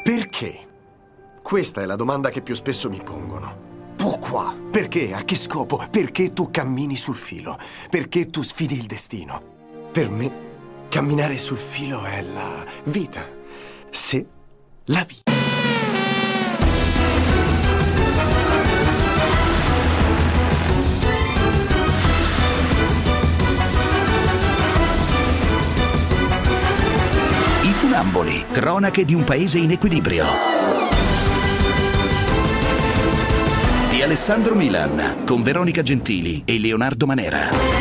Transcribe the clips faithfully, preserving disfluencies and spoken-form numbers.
Perché? Questa è la domanda che più spesso mi pongono. Pourquoi? Perché? A che scopo? Perché tu cammini sul filo? Perché tu sfidi il destino? Per me, camminare sul filo è la vita. C'est la vie. I Funamboli, cronache di un paese in equilibrio. Di Alessandro Milan, con Veronica Gentili e Leonardo Manera.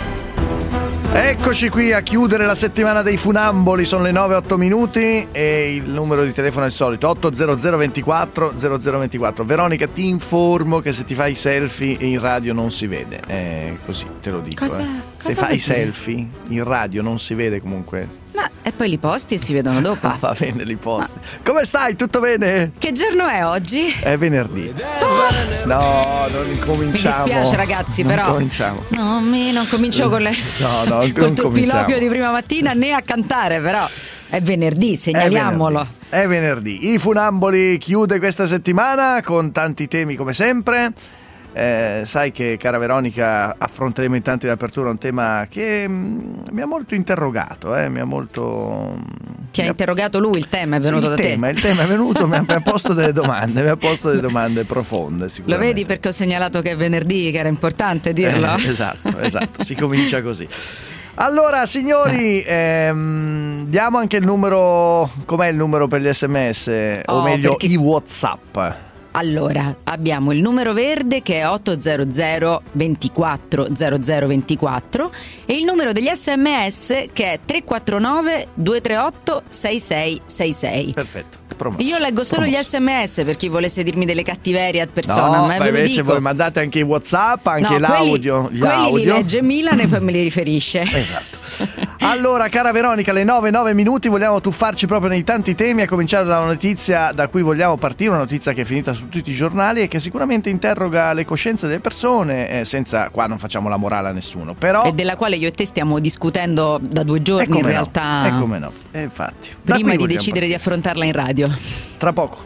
Eccoci qui a chiudere la settimana dei Funamboli, sono le nove e otto minuti e il numero di telefono è il solito, otto zero zero ventiquattro zero zero ventiquattro. Veronica, ti informo che se ti fai i selfie in radio non si vede, è così, te lo dico. Cosa, eh. cosa Se fai i dire? selfie in radio non si vede comunque. Ma e poi li posti e si vedono dopo. Ah, va bene, li posti. Ma... Come stai? Tutto bene? Che giorno è oggi? È venerdì. Oh! No, non incominciamo. Mi dispiace ragazzi, non però cominciamo. No, mi non comincio con le No, no, col turpiloquio di prima mattina né a cantare, però è venerdì, segnaliamolo. È venerdì. È venerdì. I Funamboli chiude questa settimana con tanti temi come sempre. Eh, sai che, cara Veronica, affronteremo intanto in apertura un tema che mh, mi ha molto interrogato, eh, mi ha molto... Ti ha interrogato lui, il tema è venuto sì, da il te? Tema, il tema è venuto, mi ha, mi ha posto delle domande, mi ha posto delle domande profonde sicuramente. Lo vedi perché ho segnalato che è venerdì, che era importante dirlo? Eh, esatto, esatto, si comincia così. Allora signori, ehm, diamo anche il numero, com'è il numero per gli sms, oh, o meglio perché... i WhatsApp. Allora, abbiamo il numero verde che è otto zero zero ventiquattro zero zero ventiquattro e il numero degli sms che è tre quattro nove due tre otto sei sei sei sei. Perfetto. Promosso. Io leggo solo Promosso. gli sms per chi volesse dirmi delle cattiverie ad persona, no, ma ma ve lo invece dico. voi mandate anche i WhatsApp, anche no, l'audio, quelli, gli quelli audio. li legge Milan e poi me li riferisce. Esatto. Allora, cara Veronica, alle nove e nove minuti vogliamo tuffarci proprio nei tanti temi, a cominciare da una notizia da cui vogliamo partire, una notizia che è finita su tutti i giornali e che sicuramente interroga le coscienze delle persone, eh, senza, qua non facciamo la morale a nessuno, però... E della quale io e te stiamo discutendo da due giorni in realtà. No, e come no, e infatti. Prima di decidere di affrontarla in radio. Tra poco.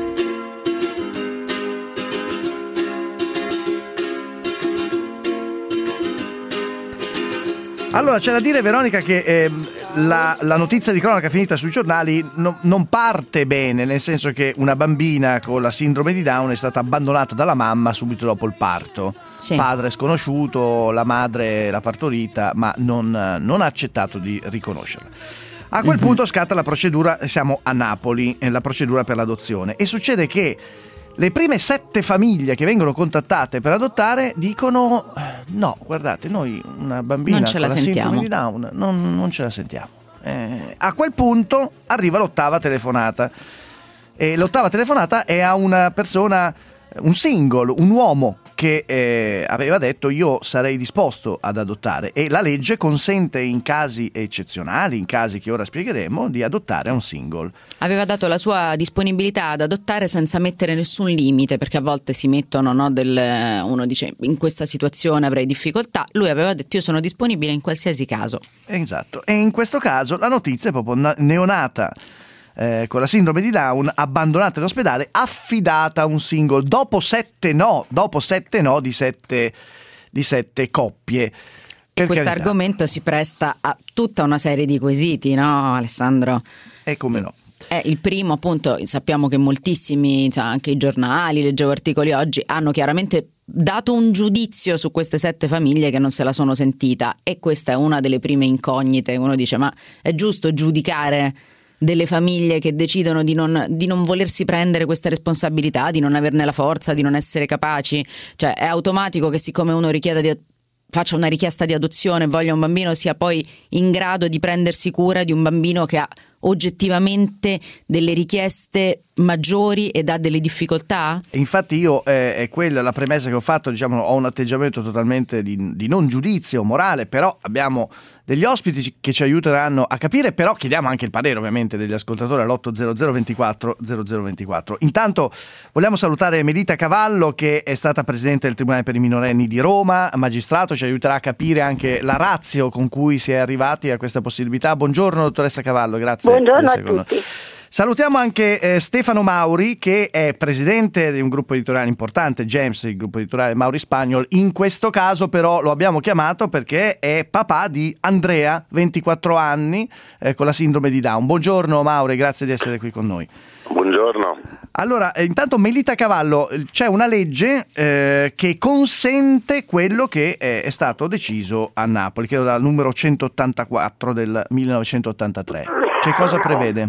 Allora, c'è da dire, Veronica, che eh, la, la notizia di cronaca finita sui giornali no, non parte bene, nel senso che una bambina con la sindrome di Down è stata abbandonata dalla mamma subito dopo il parto. Sì. Padre sconosciuto, la madre l'ha partorita, ma non, non ha accettato di riconoscerla. A quel mm-hmm. punto scatta la procedura, siamo a Napoli, la procedura per l'adozione, e succede che le prime sette famiglie che vengono contattate per adottare dicono no, guardate, noi una bambina non ce con la la sentiamo. sindrome di Down non, non ce la sentiamo. Eh, a quel punto arriva l'ottava telefonata e l'ottava telefonata è a una persona, un single, un uomo che eh, aveva detto io sarei disposto ad adottare, e la legge consente in casi eccezionali, in casi che ora spiegheremo, di adottare un single. Aveva dato la sua disponibilità ad adottare senza mettere nessun limite, perché a volte si mettono, no, del, uno dice in questa situazione avrei difficoltà, lui aveva detto io sono disponibile in qualsiasi caso. Esatto, e in questo caso la notizia è proprio neonata. Eh, con la sindrome di Down, abbandonata in ospedale, affidata a un single dopo sette no, dopo sette no di sette, di sette coppie. E questo argomento si presta a tutta una serie di quesiti, no, Alessandro? E come no? Eh, il primo, appunto, sappiamo che moltissimi, cioè anche i giornali, leggevo articoli oggi, hanno chiaramente dato un giudizio su queste sette famiglie che non se la sono sentita, e questa è una delle prime incognite. Uno dice ma è giusto giudicare delle famiglie che decidono di non, di non volersi prendere questa responsabilità, di non averne la forza, di non essere capaci? Cioè è automatico che siccome uno richieda di, faccia una richiesta di adozione e voglia un bambino, sia poi in grado di prendersi cura di un bambino che ha oggettivamente delle richieste maggiori ed ha delle difficoltà? Infatti io eh, è quella la premessa che ho fatto, diciamo, ho un atteggiamento totalmente di, di non giudizio morale, però abbiamo degli ospiti che ci aiuteranno a capire, però chiediamo anche il parere ovviamente degli ascoltatori all'otto zero zero ventiquattro zero zero ventiquattro. Intanto vogliamo salutare Melita Cavallo, che è stata presidente del Tribunale per i minorenni di Roma, magistrato, ci aiuterà a capire anche la ratio con cui si è arrivati a questa possibilità. Buongiorno dottoressa Cavallo, grazie. Buongiorno a tutti. Salutiamo anche eh, Stefano Mauri, che è presidente di un gruppo editoriale importante, Gems, il gruppo editoriale Mauri Spagnol. In questo caso però lo abbiamo chiamato perché è papà di Andrea, ventiquattro anni, eh, con la sindrome di Down. Buongiorno Mauri, grazie di essere qui con noi. Buongiorno. Allora, eh, intanto Melita Cavallo, c'è una legge eh, che consente quello che è, è stato deciso a Napoli, credo dal numero centottantaquattro del millenovecentottantatré. Che cosa prevede?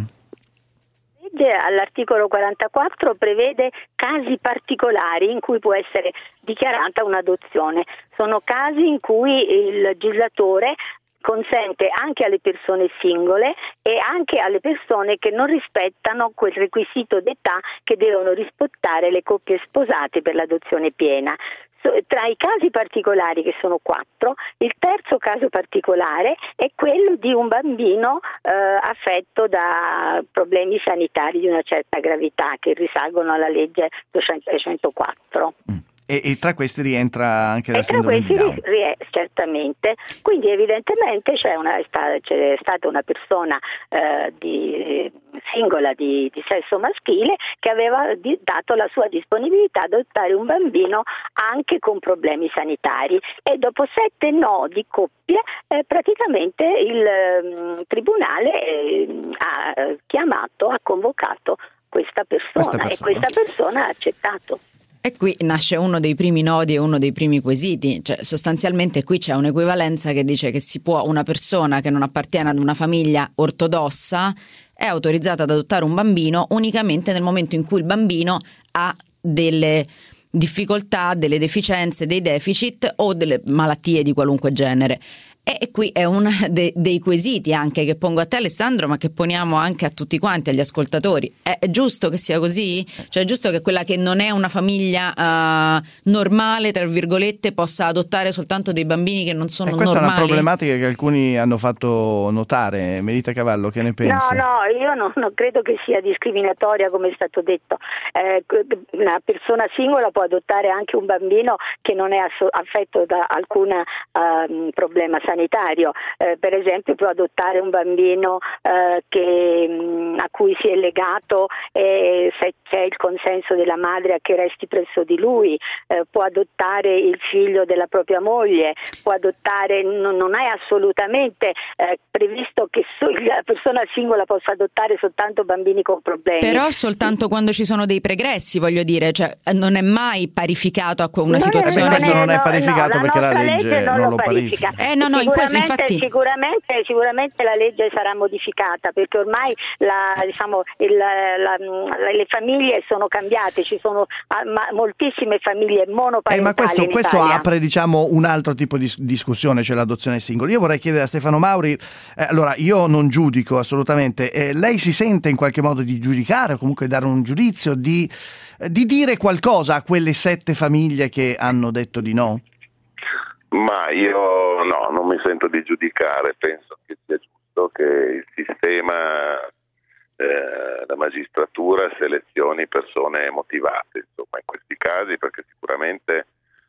All'articolo quarantaquattro prevede casi particolari in cui può essere dichiarata un'adozione. Sono casi in cui il legislatore consente anche alle persone singole e anche alle persone che non rispettano quel requisito d'età che devono rispettare le coppie sposate per l'adozione piena. Tra i casi particolari, che sono quattro, il terzo caso particolare è quello di un bambino eh, affetto da problemi sanitari di una certa gravità che risalgono alla legge duecentoquattro. Mm. E, e tra questi rientra anche la e tra sindrome questi di Down. Rie- certamente, quindi evidentemente c'è, una, c'è stata una persona eh, di, singola di, di sesso maschile che aveva di, dato la sua disponibilità ad adottare un bambino anche con problemi sanitari, e dopo sette no di coppie eh, praticamente il eh, tribunale eh, ha chiamato, ha convocato questa persona, questa persona e questa persona ha accettato. E qui nasce uno dei primi nodi e uno dei primi quesiti, cioè sostanzialmente qui c'è un'equivalenza che dice che si può, una persona che non appartiene ad una famiglia ortodossa è autorizzata ad adottare un bambino unicamente nel momento in cui il bambino ha delle difficoltà, delle deficienze, dei deficit o delle malattie di qualunque genere. E qui è uno de- dei quesiti anche che pongo a te, Alessandro, ma che poniamo anche a tutti quanti, agli ascoltatori. È, è giusto che sia così? Cioè è giusto che quella che non è una famiglia uh, normale, tra virgolette, possa adottare soltanto dei bambini che non sono e questa normali? Questa è una problematica che alcuni hanno fatto notare. Melita Cavallo, che ne pensi? No, no, io non, non credo che sia discriminatoria, come è stato detto. Eh, una persona singola può adottare anche un bambino che non è asso- affetto da alcun uh, problema sanitario, eh, per esempio può adottare un bambino eh, che, mh, a cui si è legato e se c'è il consenso della madre a che resti presso di lui, eh, può adottare il figlio della propria moglie, può adottare, non, non è assolutamente eh, previsto che so, la persona singola possa adottare soltanto bambini con problemi. Però soltanto quando ci sono dei pregressi, voglio dire, cioè non è mai parificato a una non situazione. È, non questo non è parificato no, perché la, la legge, legge non, non lo lo parifica. parifica. Eh no, no, in questo, infatti... sicuramente, sicuramente la legge sarà modificata, perché ormai la, diciamo, il, la, la, le famiglie sono cambiate, ci sono ma, moltissime famiglie monoparentali. Eh, ma questo, in questo Italia. apre, diciamo, un altro tipo di discussione, cioè l'adozione singola. Io vorrei chiedere a Stefano Mauri, eh, allora io non giudico assolutamente, eh, lei si sente in qualche modo di giudicare o comunque dare un giudizio, di, di dire qualcosa a quelle sette famiglie che hanno detto di no? Ma io no, non mi sento di giudicare, penso che sia giusto che il sistema, eh, la magistratura selezioni persone motivate, insomma, in questi casi, perché sicuramente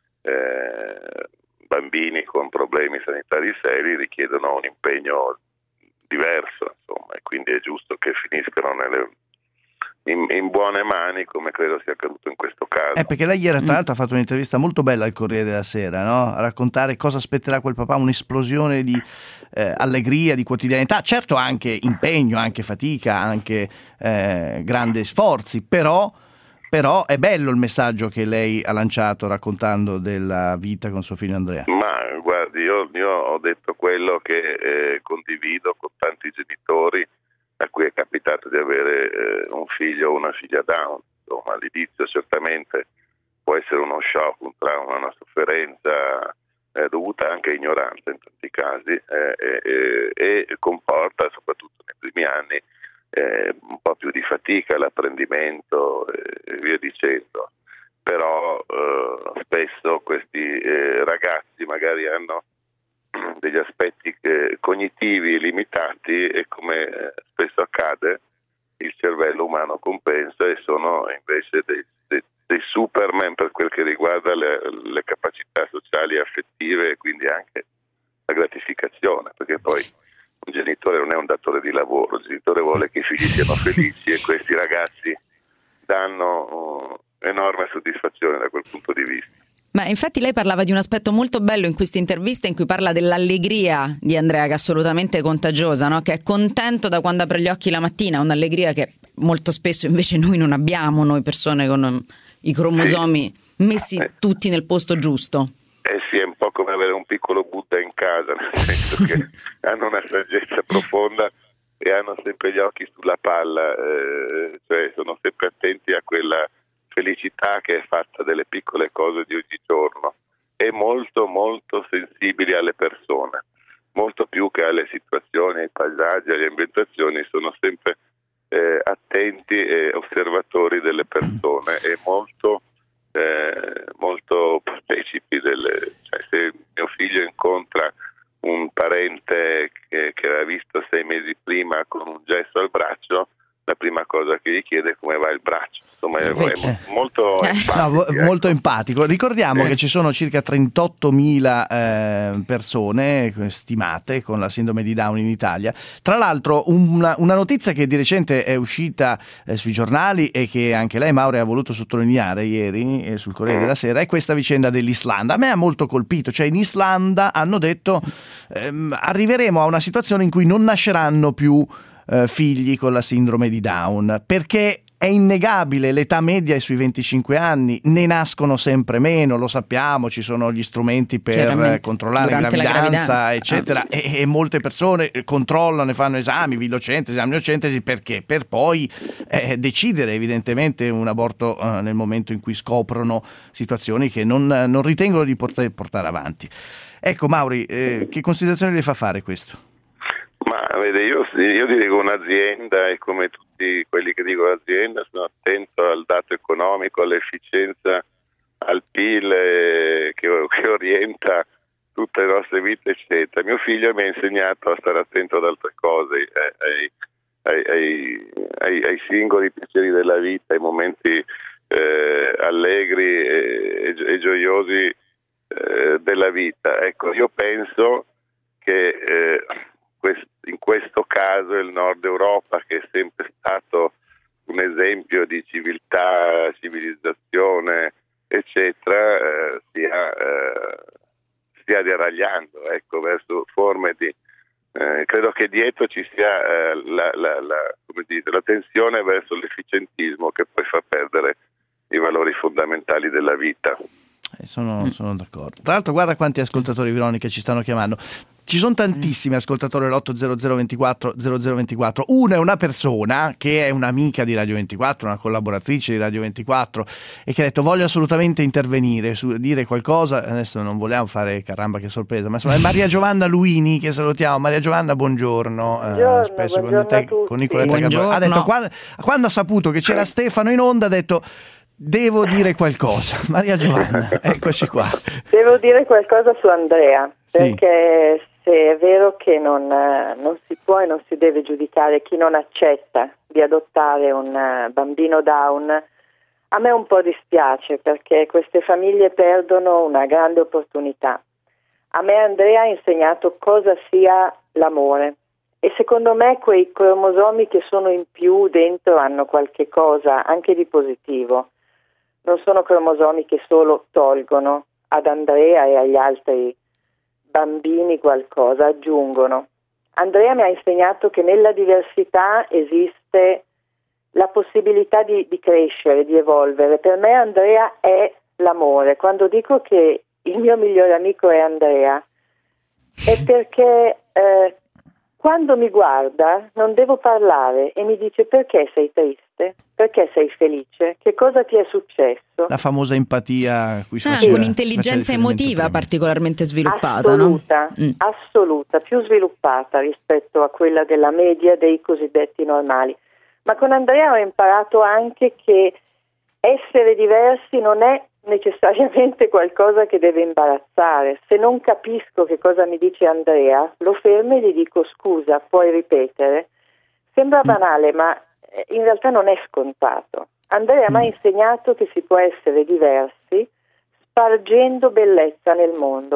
eh, bambini con problemi sanitari seri richiedono un impegno diverso, insomma, e quindi è giusto che finiscano nelle In, in buone mani, come credo sia accaduto in questo caso. Eh, perché lei ieri tra l'altro ha fatto un'intervista molto bella al Corriere della Sera, no? A raccontare cosa aspetterà quel papà, un'esplosione di eh, allegria, di quotidianità, certo anche impegno, anche fatica, anche eh, grandi sforzi, però, però è bello il messaggio che lei ha lanciato raccontando della vita con suo figlio Andrea. Ma guardi, io, io ho detto quello che eh, condivido con tanti genitori a cui è capitato di avere eh, un figlio o una figlia Down. Insomma, all'inizio certamente può essere uno shock, un trauma, una sofferenza eh, dovuta anche a ignoranza in tanti casi eh, eh, e comporta, soprattutto nei primi anni, eh, un po' più di fatica, l'apprendimento e via dicendo. Però eh, spesso questi eh, ragazzi magari hanno degli aspetti eh, cognitivi limitati e, come eh, spesso accade, il cervello umano compensa e sono invece dei, dei, dei superman per quel che riguarda le, le capacità sociali e affettive e quindi anche la gratificazione, perché poi un genitore non è un datore di lavoro, il genitore vuole che i figli siano felici e questi ragazzi danno uh, enorme soddisfazione da quel punto di vista. Ma infatti lei parlava di un aspetto molto bello in questa intervista in cui parla dell'allegria di Andrea, che è assolutamente contagiosa, no? Che è contento da quando apre gli occhi la mattina, un'allegria che molto spesso invece noi non abbiamo, noi persone con i cromosomi sì. messi eh. tutti nel posto giusto. Eh sì, è un po' come avere un piccolo Buddha in casa, nel senso che hanno una saggezza profonda e hanno sempre gli occhi sulla palla, eh, cioè sono sempre attenti a quella felicità che è fatta delle piccole cose di ogni giorno e molto molto sensibili alle persone, molto più che alle situazioni, ai paesaggi, alle ambientazioni, sono sempre eh, attenti e osservatori delle persone e molto eh, molto partecipi delle, cioè, se mio figlio incontra un parente che, che aveva visto sei mesi prima con un gesto al braccio, la prima cosa che gli chiede è come va il braccio. Insomma, è, è molto empatico. No, ecco. Molto empatico. Ricordiamo eh. che ci sono circa trentottomila eh, persone stimate con la sindrome di Down in Italia. Tra l'altro una, una notizia che di recente è uscita eh, sui giornali e che anche lei, Maure, ha voluto sottolineare ieri eh, sul Corriere mm. della Sera è questa vicenda dell'Islanda. A me ha molto colpito, cioè in Islanda hanno detto ehm, arriveremo a una situazione in cui non nasceranno più Uh, figli con la sindrome di Down, perché è innegabile, l'età media è sui venticinque anni, ne nascono sempre meno, lo sappiamo, ci sono gli strumenti per controllare la gravidanza, la gravidanza eccetera, ah. e, e molte persone controllano e fanno esami, vilocentesi, amniocentesi, perché? Per poi eh, decidere evidentemente un aborto uh, nel momento in cui scoprono situazioni che non, non ritengono di poter portare avanti. Ecco, Mauri, eh, che considerazione le fa fare questo? Ma vede, io, io dirigo un'azienda e come tutti quelli che dirigono l'azienda sono attento al dato economico, all'efficienza, al P I L eh, che, che orienta tutte le nostre vite, eccetera. Mio figlio mi ha insegnato a stare attento ad altre cose, ai, ai, ai, ai, ai singoli piaceri della vita, ai momenti eh, allegri e, e gioiosi eh, della vita. Ecco, io penso che eh, in questo caso il Nord Europa, che è sempre stato un esempio di civiltà, civilizzazione, eccetera, eh, stia, eh, stia deragliando, ecco, verso forme di... Eh, credo che dietro ci sia eh, la, la, la, come dite, la tensione verso l'efficientismo che poi fa perdere i valori fondamentali della vita. Eh, sono, sono d'accordo. Tra l'altro guarda quanti ascoltatori, Veronica, ci stanno chiamando. Ci sono tantissimi ascoltatori all'otto zero zero ventiquattro zero zero ventiquattro. Una è una persona che è un'amica di Radio ventiquattro, una collaboratrice di Radio ventiquattro, e che ha detto voglio assolutamente intervenire, su, dire qualcosa. Adesso non vogliamo fare caramba che sorpresa, ma insomma è Maria Giovanna Luini, che salutiamo. Maria Giovanna, buongiorno. Buongiorno, eh, spesso buongiorno con, te, con Nicoletta Carbone. Ha detto quando, quando ha saputo che c'era Stefano in onda, ha detto devo dire qualcosa. Maria Giovanna, eccoci qua. Devo dire qualcosa su Andrea, perché sì. Se è vero che non, non si può e non si deve giudicare chi non accetta di adottare un bambino Down, a me un po' dispiace perché queste famiglie perdono una grande opportunità. A me Andrea ha insegnato cosa sia l'amore e secondo me quei cromosomi che sono in più dentro hanno qualche cosa anche di positivo. Non sono cromosomi che solo tolgono ad Andrea e agli altri bambini qualcosa, aggiungono. Andrea mi ha insegnato che nella diversità esiste la possibilità di, di crescere, di evolvere. Per me Andrea è l'amore. Quando dico che il mio migliore amico è Andrea, è perché eh, quando mi guarda non devo parlare e mi dice perché sei triste, perché sei felice, che cosa ti è successo. La famosa empatia a cui si ah, faceva, un'intelligenza emotiva particolarmente sviluppata, assoluta, no? mm. assoluta, più sviluppata rispetto a quella della media dei cosiddetti normali. Ma con Andrea ho imparato anche che essere diversi non è necessariamente qualcosa che deve imbarazzare. Se non capisco che cosa mi dice Andrea, lo fermo e gli dico scusa, puoi ripetere? Sembra banale, ma in realtà non è scontato. Andrea mi ha insegnato che si può essere diversi spargendo bellezza nel mondo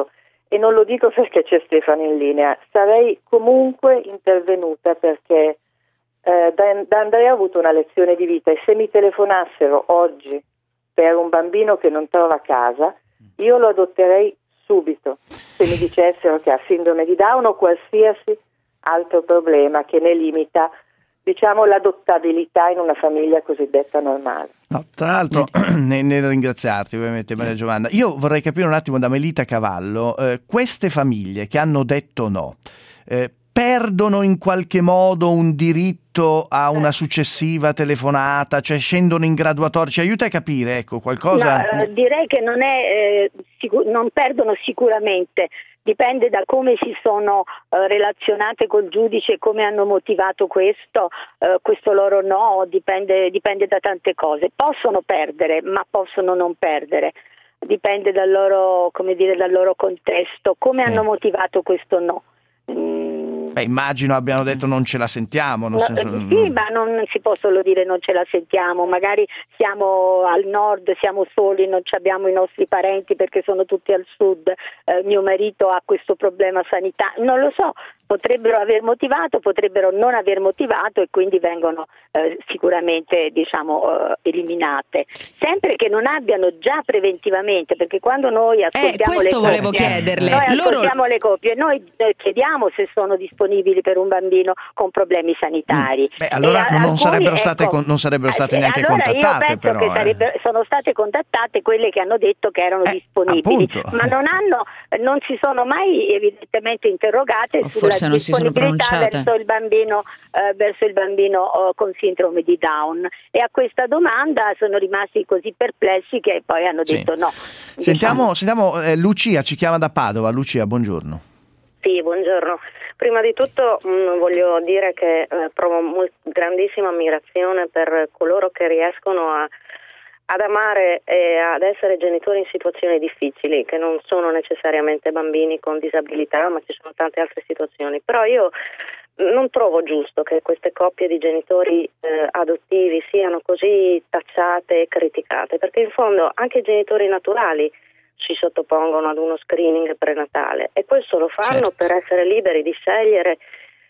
e non lo dico perché c'è Stefano in linea, sarei comunque intervenuta perché eh, da, da Andrea ho avuto una lezione di vita, e se mi telefonassero oggi per un bambino che non trova casa, io lo adotterei subito, se mi dicessero che ha sindrome di Down o qualsiasi altro problema che ne limita, diciamo, l'adottabilità in una famiglia cosiddetta normale. No, tra l'altro, nel, nel ringraziarti ovviamente Maria Giovanna, io vorrei capire un attimo da Melita Cavallo, eh, queste famiglie che hanno detto no, eh, perdono in qualche modo un diritto a una successiva telefonata, cioè scendono in graduatoria, ci aiuta a capire, ecco, qualcosa? No, eh, direi che non è eh, sicur- non perdono sicuramente, dipende da come si sono eh, relazionate col giudice, come hanno motivato questo, eh, questo loro no, dipende, dipende da tante cose. Possono perdere, ma possono non perdere. Dipende dal loro, come dire, dal loro contesto, come sì. hanno motivato questo no. Mm. Beh, immagino abbiano detto non ce la sentiamo. Nel No, senso... Sì, ma non si può solo dire non ce la sentiamo, magari siamo al nord, siamo soli, non abbiamo i nostri parenti perché sono tutti al sud, eh, mio marito ha questo problema sanitario, non lo so, potrebbero aver motivato, potrebbero non aver motivato e quindi vengono eh, sicuramente diciamo eh, eliminate, sempre che non abbiano già preventivamente, perché quando noi ascoltiamo eh, questo le volevo coppie, chiederle. noi Loro... ascoltiamo le coppie, noi eh, chiediamo se sono disponibili per un bambino con problemi sanitari. Beh, allora E non, alcuni, sarebbero state, ecco, non sarebbero state eh, neanche allora contattate, io penso però. che Eh. sarebbero, sono state contattate quelle che hanno detto che erano Eh, disponibili, appunto. ma non hanno, non si sono mai evidentemente interrogate O sulla forse non si sono disponibilità pronunciate. verso il bambino, eh, verso il bambino oh, con sindrome di Down. E a questa domanda sono rimasti così perplessi che poi hanno Sì. detto no. Sentiamo, sentiamo eh, Lucia ci chiama da Padova. Lucia, buongiorno. Sì, buongiorno. Prima di tutto mh, voglio dire che eh, provo molt- grandissima ammirazione per coloro che riescono a, ad amare e ad essere genitori in situazioni difficili, che non sono necessariamente bambini con disabilità, ma ci sono tante altre situazioni. Però io non trovo giusto che queste coppie di genitori eh, adottivi siano così tacciate e criticate, perché in fondo anche i genitori naturali si sottopongono ad uno screening prenatale e questo lo fanno certo. per essere liberi di scegliere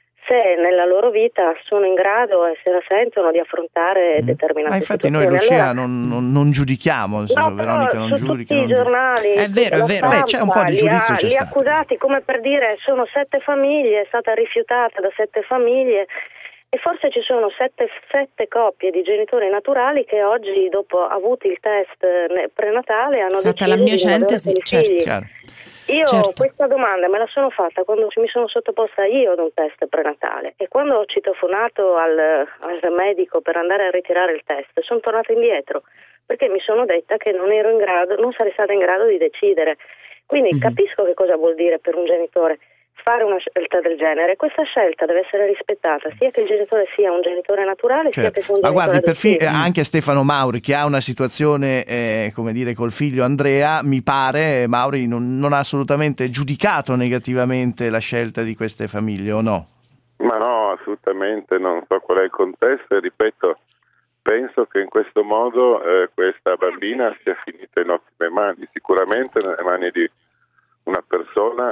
se nella loro vita sono in grado e se la sentono di affrontare Mm. determinate Ma infatti noi situazioni. Lucia Allora, non, non, non giudichiamo, nel senso no, Veronica però non su giudica. tutti i non- giornali, È vero, è la vero. Beh, c'è un po' di stampa, giudizio, li, c'è ha, li stato. accusati come per dire sono sette famiglie, è stata rifiutata da sette famiglie. E forse ci sono sette, sette coppie di genitori naturali che oggi, dopo avuti il test eh, prenatale, hanno Fatta deciso la di non avere miocentosi, più certo. figli. Chiaro. Io Certo. questa domanda me la sono fatta quando mi sono sottoposta io ad un test prenatale e quando ho citofonato al, al medico per andare a ritirare il test sono tornata indietro perché mi sono detta che non ero in grado, non sarei stata in grado di decidere. Quindi Mhm. capisco che cosa vuol dire per un genitore fare una scelta del genere. Questa scelta deve essere rispettata sia che il genitore sia un genitore naturale sia Certo. che sia un Ma genitore guardi, perfino adottivo. anche Stefano Mauri che ha una situazione eh, come dire col figlio Andrea, mi pare Mauri non, non ha assolutamente giudicato negativamente la scelta di queste famiglie, o no? Ma no, assolutamente, non so qual è il contesto e ripeto, penso che in questo modo eh, questa bambina sia finita in ottime mani, sicuramente nelle mani di una persona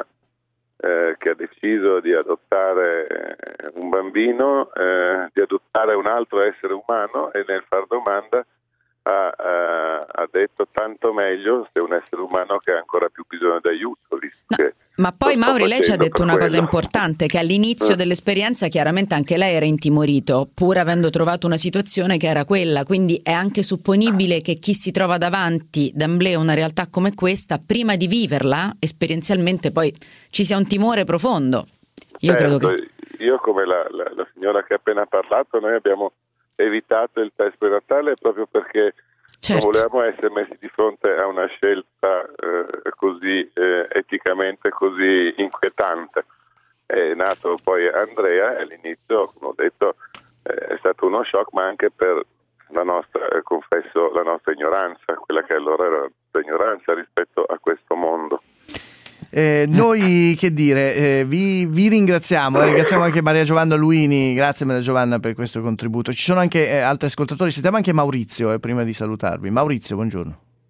eh, che ha deciso di adottare eh, un bambino, eh, di adottare un altro essere umano e nel far domanda ha, ha, ha detto tanto meglio se un essere umano che ha ancora più bisogno di aiuto, visto No. che Ma poi lo sto Mauri, lei ci ha facendo detto per una cosa quello. importante, che all'inizio Eh. dell'esperienza chiaramente anche lei era intimorito, pur avendo trovato una situazione che era quella, quindi è anche supponibile che chi si trova davanti d'amblè una realtà come questa, prima di viverla esperienzialmente poi ci sia un timore profondo. Io Certo, credo che... io come la, la, la signora che ha appena parlato, noi abbiamo evitato il test prenatale proprio perché Certo. non volevamo essere messi di fronte a una scelta eh, così eh, eticamente così inquietante. È nato poi Andrea e all'inizio, come ho detto, eh, è stato uno shock, ma anche per la nostra, eh, confesso, la nostra ignoranza, quella che allora era la nostra ignoranza rispetto a questo mondo. Eh, noi che dire, eh, vi, vi ringraziamo, eh, ringraziamo anche Maria Giovanna Luini, grazie Maria Giovanna per questo contributo. Ci sono anche eh, altri ascoltatori, sentiamo anche Maurizio eh, prima di salutarvi. Maurizio, buongiorno. Buongiorno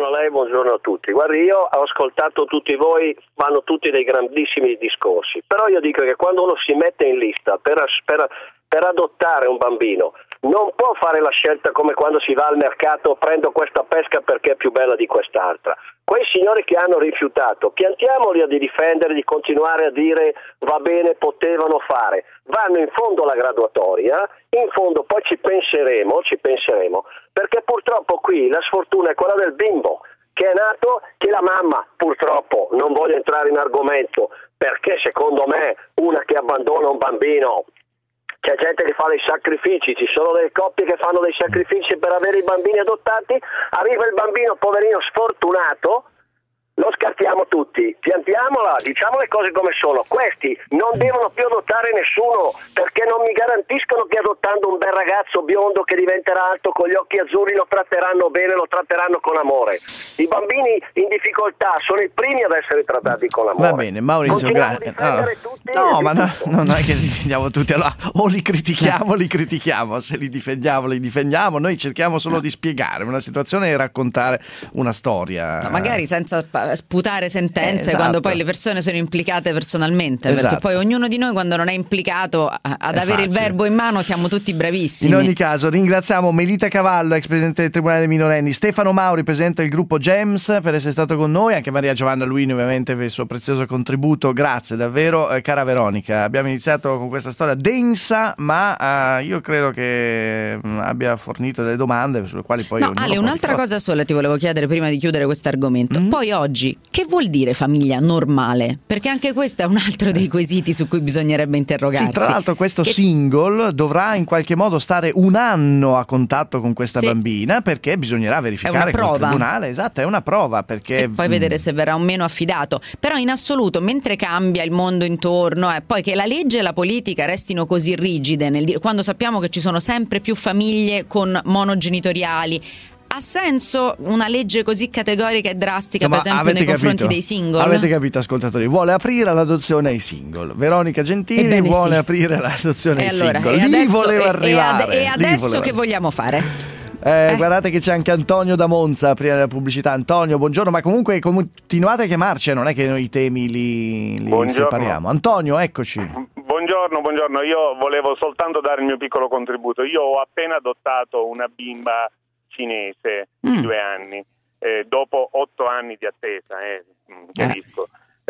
buongiorno a lei, buongiorno a tutti. Guardi, io ho ascoltato tutti voi, fanno tutti dei grandissimi discorsi, però io dico che quando uno si mette in lista per, per, per adottare un bambino, non può fare la scelta come quando si va al mercato, prendo questa pesca perché è più bella di quest'altra. Quei signori che hanno rifiutato, piantiamoli a di difendere, di continuare a dire va bene, potevano fare. Vanno in fondo alla graduatoria, in fondo poi ci penseremo, ci penseremo, perché purtroppo qui la sfortuna è quella del bimbo, che è nato, che la mamma, purtroppo, non voglio entrare in argomento, perché secondo me una che abbandona un bambino, c'è gente che fa dei sacrifici, ci sono delle coppie che fanno dei sacrifici per avere i bambini adottati, arriva il bambino poverino sfortunato, lo scartiamo tutti, piantiamola, diciamo le cose come sono. Questi non devono più adottare nessuno, perché non mi garantiscono che adottando un bel ragazzo biondo che diventerà alto con gli occhi azzurri lo tratteranno bene, lo tratteranno con amore. I bambini in difficoltà sono i primi ad essere trattati con amore. Va bene, Maurizio, grazie. No, no ma no, non è che li difendiamo tutti, allora o li critichiamo, li critichiamo, se li difendiamo, li difendiamo, noi cerchiamo solo di spiegare una situazione e raccontare una storia. No, magari senza sputare sentenze, eh, esatto. Quando poi le persone sono implicate personalmente, esatto. Perché poi ognuno di noi quando non è implicato ad è avere facile. Il verbo in mano siamo tutti bravissimi. In ogni caso ringraziamo Melita Cavallo, ex presidente del Tribunale dei minorenni, Stefano Mauri, presidente del gruppo GEMS, per essere stato con noi, anche Maria Giovanna Luini ovviamente per il suo prezioso contributo, grazie davvero. Eh, cara Veronica, abbiamo iniziato con questa storia densa, ma eh, io credo che mh, abbia fornito delle domande sulle quali poi no, Ale, un'altra cosa sola ti volevo chiedere prima di chiudere questo argomento. Mm-hmm. Poi oggi che vuol dire famiglia normale? Perché anche questo è un altro dei quesiti su cui bisognerebbe interrogarsi. Sì, tra l'altro questo che... single dovrà in qualche modo stare un anno a contatto con questa sì. bambina, perché bisognerà verificare con il tribunale. Esatto, è una prova, perché e poi vedere se verrà o meno affidato. Però in assoluto, mentre cambia il mondo intorno, eh, poi che la legge e la politica restino così rigide nel dire, quando sappiamo che ci sono sempre più famiglie con monogenitoriali, ha senso una legge così categorica e drastica, insomma, per esempio nei capito? confronti dei single? Avete capito, ascoltatori? Vuole aprire l'adozione ai single. Veronica Gentili Ebbene vuole sì. aprire l'adozione e ai allora, single. E Lì adesso, voleva e, arrivare. E, ad, e adesso voleva... che vogliamo fare? Eh, Eh. Guardate che c'è anche Antonio da Monza prima della pubblicità. Antonio, buongiorno, ma comunque continuate a chiamarci, non è che noi i temi li, li separiamo. Antonio, eccoci. Buongiorno, buongiorno. Io volevo soltanto dare il mio piccolo contributo. Io ho appena adottato una bimba cinese di mm. due anni, eh, dopo otto anni di attesa, eh, capisco.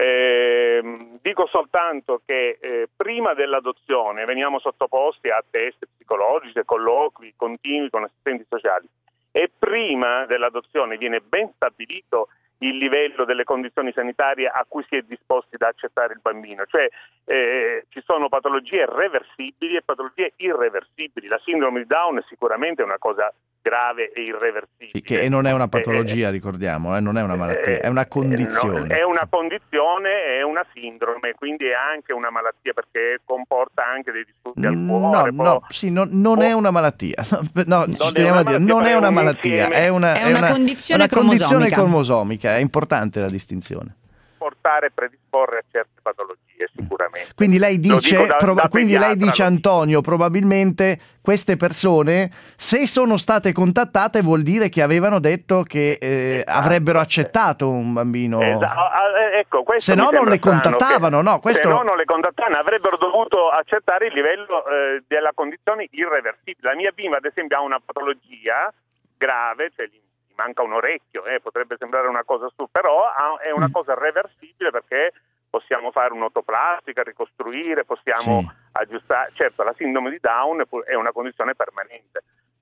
Eh, dico soltanto che eh, prima dell'adozione veniamo sottoposti a test psicologici, colloqui continui con assistenti sociali, e prima dell'adozione viene ben stabilito il livello delle condizioni sanitarie a cui si è disposti da accettare il bambino, cioè eh, ci sono patologie reversibili e patologie irreversibili. La sindrome di Down sicuramente è una cosa grave e irreversibile. Sì, che non è una patologia, eh, ricordiamo, eh, non è una malattia, è una condizione. Eh, no, è una condizione, è una sindrome, quindi è anche una malattia perché comporta anche dei disturbi al cuore. No, può, no, sì, no, non può, è una malattia. No, ci teniamo a dire, non è una malattia, è una, è una, è una condizione, è una condizione cromosomica. cromosomica, è importante la distinzione. Portare e predisporre a certe patologie sicuramente. Quindi lei dice, da, proba- da quindi pediatra, lei dice Antonio, probabilmente queste persone, se sono state contattate, vuol dire che avevano detto che eh, esatto, avrebbero accettato un bambino. Esatto. Ecco, se no non le contattavano, no? Questo... Se no non le contattavano, avrebbero dovuto accettare il livello eh, della condizione irreversibile. La mia bimba, ad esempio, ha una patologia grave, cioè gli manca un orecchio, eh, potrebbe sembrare una cosa assurda, però è una cosa reversibile perché possiamo fare un'otoplastica, ricostruire, possiamo sì. aggiustare. Certo, la sindrome di Down è una condizione permanente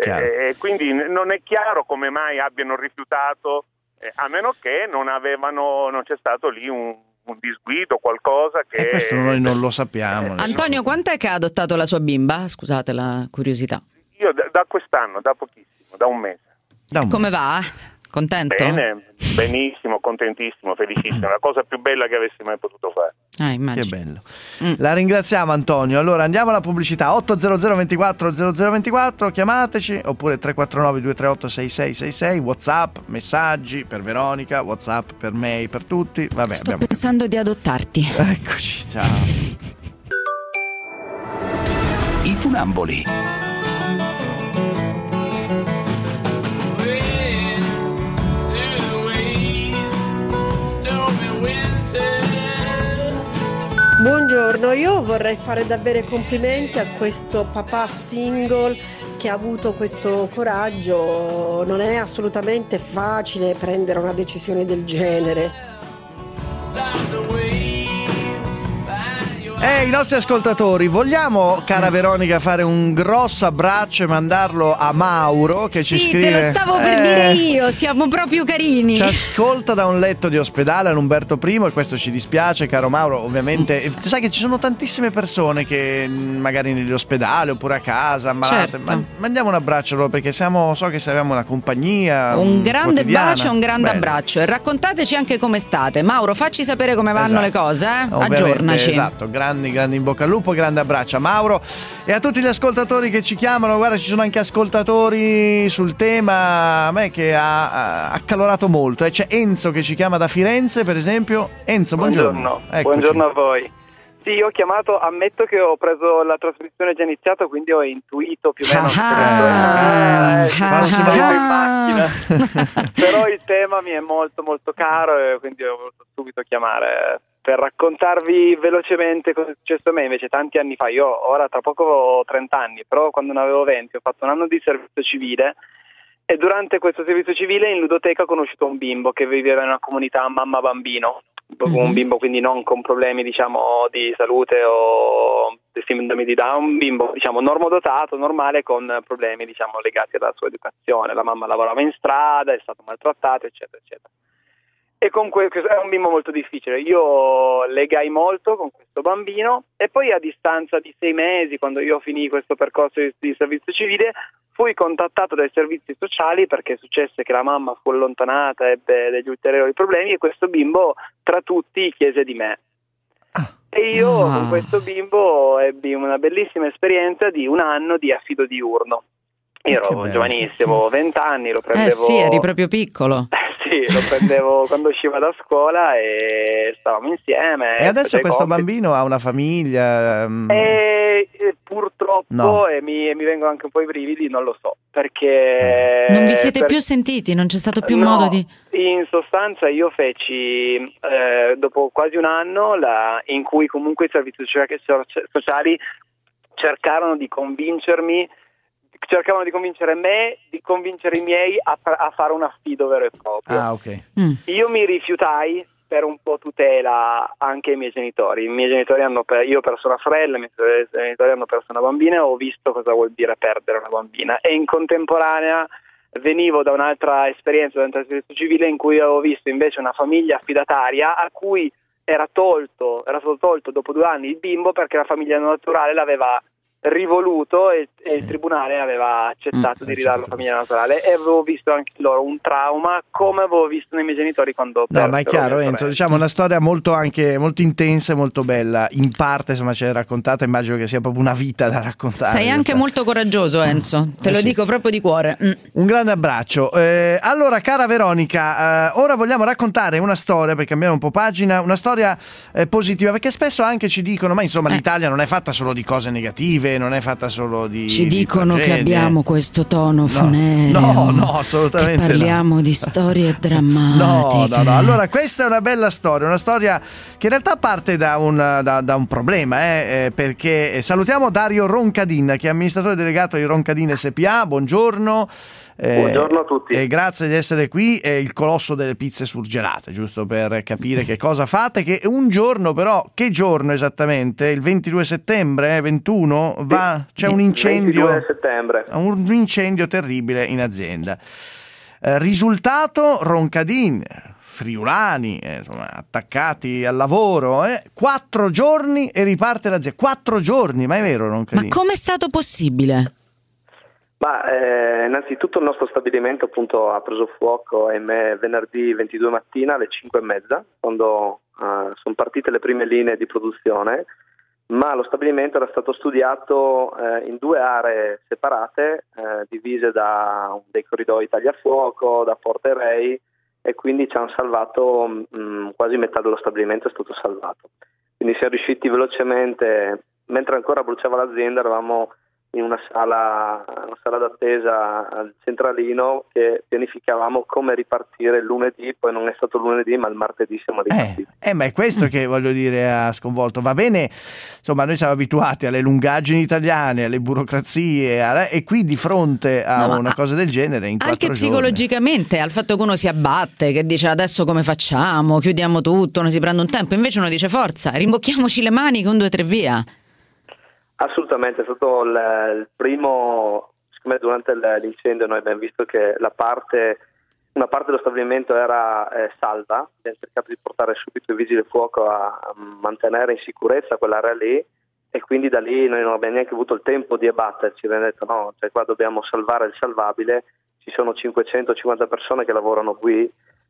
e eh, quindi non è chiaro come mai abbiano rifiutato, eh, a meno che non avevano, non c'è stato lì un, un disguido, qualcosa che... E questo noi non lo sappiamo. Eh, Antonio, quant'è che ha adottato la sua bimba? Scusate la curiosità. Io da, da quest'anno, da pochissimo, da un mese. Come va? Contento? Bene, benissimo, contentissimo, felicissimo. La cosa più bella che avessi mai potuto fare. Ah, immagino. Che bello. Mm. La ringraziamo Antonio. Allora andiamo alla pubblicità. otto zero zero ventiquattro zero zero ventiquattro, chiamateci, oppure tre quattro nove due tre otto sei sei sei sei, WhatsApp, messaggi per Veronica, WhatsApp per me, per tutti. Vabbè, sto abbiamo... pensando di adottarti. Eccoci, ciao. I funamboli. io vorrei fare davvero i complimenti a questo papà single che ha avuto questo coraggio. Non è assolutamente facile prendere una decisione del genere. E i nostri ascoltatori, vogliamo, cara Veronica, fare un grosso abbraccio e mandarlo a Mauro che sì, ci scrive. Sì, te lo stavo per eh, dire io, siamo proprio carini. Ci ascolta da un letto di ospedale all'Umberto I e questo ci dispiace, caro Mauro, ovviamente. Mm. Sai che ci sono tantissime persone che magari negli ospedali oppure a casa ammalate. Certo. Ma mandiamo un abbraccio loro perché siamo, so che siamo una compagnia. Un grande quotidiana. bacio, un grande Bello. abbraccio e raccontateci anche come state. Mauro, facci sapere come vanno esatto. le cose, eh? Ovviamente, Aggiornaci. Esatto, grandi, grandi in bocca al lupo, grande abbraccio a Mauro e a tutti gli ascoltatori che ci chiamano. Guarda, ci sono anche ascoltatori sul tema a me che ha, ha accalorato molto. E c'è Enzo che ci chiama da Firenze, per esempio. Enzo, buongiorno. Buongiorno, buongiorno a voi. Sì, io ho chiamato, ammetto che ho preso la trasmissione già iniziata, quindi ho intuito più o meno ah, eh, sono in macchina. Però il tema mi è molto molto caro e quindi ho voluto subito chiamare per raccontarvi velocemente cosa è successo a me invece tanti anni fa. Io ora tra poco ho trenta anni, però quando ne avevo venti ho fatto un anno di servizio civile e durante questo servizio civile in ludoteca ho conosciuto un bimbo che viveva in una comunità mamma-bambino. Un bimbo quindi non con problemi diciamo di salute o di sindrome di Down, un bimbo diciamo normodotato, normale, con problemi diciamo legati alla sua educazione. La mamma lavorava in strada, è stato maltrattato, eccetera eccetera. E con questo è un bimbo molto difficile. Io legai molto con questo bambino e poi a distanza di sei mesi, quando io finì questo percorso di, di servizio civile, fui contattato dai servizi sociali perché successe che la mamma fu allontanata, ebbe degli ulteriori problemi e questo bimbo tra tutti chiese di me. Ah. E io ah. con questo bimbo ebbi una bellissima esperienza di un anno di affido diurno. Io ero giovanissimo, vent'anni, lo prendevo... Eh sì, eri proprio piccolo. Sì, lo prendevo quando usciva da scuola e stavamo insieme. E adesso questo compiti. Bambino ha una famiglia? E, e purtroppo, no. e mi, e mi vengono anche un po' i brividi, non lo so, perché... Non vi siete per... più sentiti? Non c'è stato più no, modo di... In sostanza io feci, eh, dopo quasi un anno, la, in cui comunque i servizi sociali cercarono di convincermi cercavano di convincere me, di convincere i miei a, a fare un affido vero e proprio. Ah, ok. Mm. Io mi rifiutai per un po' tutela anche ai miei genitori. I miei genitori hanno per, io ho perso una sorella, i miei genitori hanno perso una bambina e ho visto cosa vuol dire perdere una bambina. E in contemporanea venivo da un'altra esperienza, da un servizio civile in cui avevo visto invece una famiglia affidataria a cui era tolto, era stato tolto dopo due anni il bimbo perché la famiglia naturale l'aveva rivoluto e, sì. e il tribunale aveva accettato mm, di ridarlo alla famiglia naturale e avevo visto anche loro un trauma come avevo visto nei miei genitori quando no ma è chiaro Enzo, diciamo una storia molto anche molto intensa e molto bella, in parte insomma ce l'hai raccontata, immagino che sia proprio una vita da raccontare. Sei anche molto coraggioso Enzo, te eh lo sì. dico proprio di cuore. mm. Un grande abbraccio. Eh, allora cara Veronica, eh, ora vogliamo raccontare una storia, per cambiare un po' pagina, una storia eh, positiva, perché spesso anche ci dicono ma insomma eh. l'Italia non è fatta solo di cose negative, non è fatta solo di ci di dicono tragedie. Che abbiamo questo tono funereo, no no assolutamente che parliamo no. di storie drammatiche. no, no no allora questa è una bella storia, una storia che in realtà parte da un, da, da un problema eh, perché salutiamo Dario Roncadin che è amministratore delegato di Roncadin S P A. Buongiorno. Eh, Buongiorno a tutti. E grazie di essere qui. È il colosso delle pizze surgelate, giusto per capire che cosa fate. Che un giorno, però, che giorno esattamente? Il ventidue settembre, ventuno, va, c'è un incendio. ventidue settembre. Un incendio terribile in azienda. Eh, risultato: Roncadin, friulani, eh, insomma, attaccati al lavoro. Eh, quattro giorni e riparte l'azienda. Quattro giorni, ma è vero, Roncadin? Ma com'è stato possibile? Ma eh, innanzitutto il nostro stabilimento appunto ha preso fuoco ahimè venerdì ventidue mattina alle cinque e mezza quando eh, sono partite le prime linee di produzione, ma lo stabilimento era stato studiato eh, in due aree separate eh, divise da dei corridoi tagliafuoco, da porte rei e quindi ci hanno salvato mh, quasi metà dello stabilimento è stato salvato. Quindi siamo riusciti velocemente, mentre ancora bruciava l'azienda eravamo in una sala, una sala d'attesa al centralino che pianificavamo come ripartire il lunedì, poi non è stato il lunedì ma il martedì siamo ripartiti. Eh, eh ma è questo che voglio dire ha sconvolto. Va bene, insomma noi siamo abituati alle lungaggini italiane, alle burocrazie alle... e qui di fronte a no, una cosa del genere in anche quattro psicologicamente giorni. Al fatto che uno si abbatte, che dice adesso come facciamo, chiudiamo tutto, uno si prende un tempo, invece uno dice forza, rimbocchiamoci le maniche, un due tre via. Assolutamente, è stato il, il primo, siccome durante l'incendio noi abbiamo visto che la parte, una parte dello stabilimento era eh, salva, abbiamo cercato di portare subito i vigili del fuoco a, a mantenere in sicurezza quell'area lì e quindi da lì noi non abbiamo neanche avuto il tempo di abbatterci, abbiamo detto no, cioè qua dobbiamo salvare il salvabile, ci sono cinquecentocinquanta persone che lavorano qui,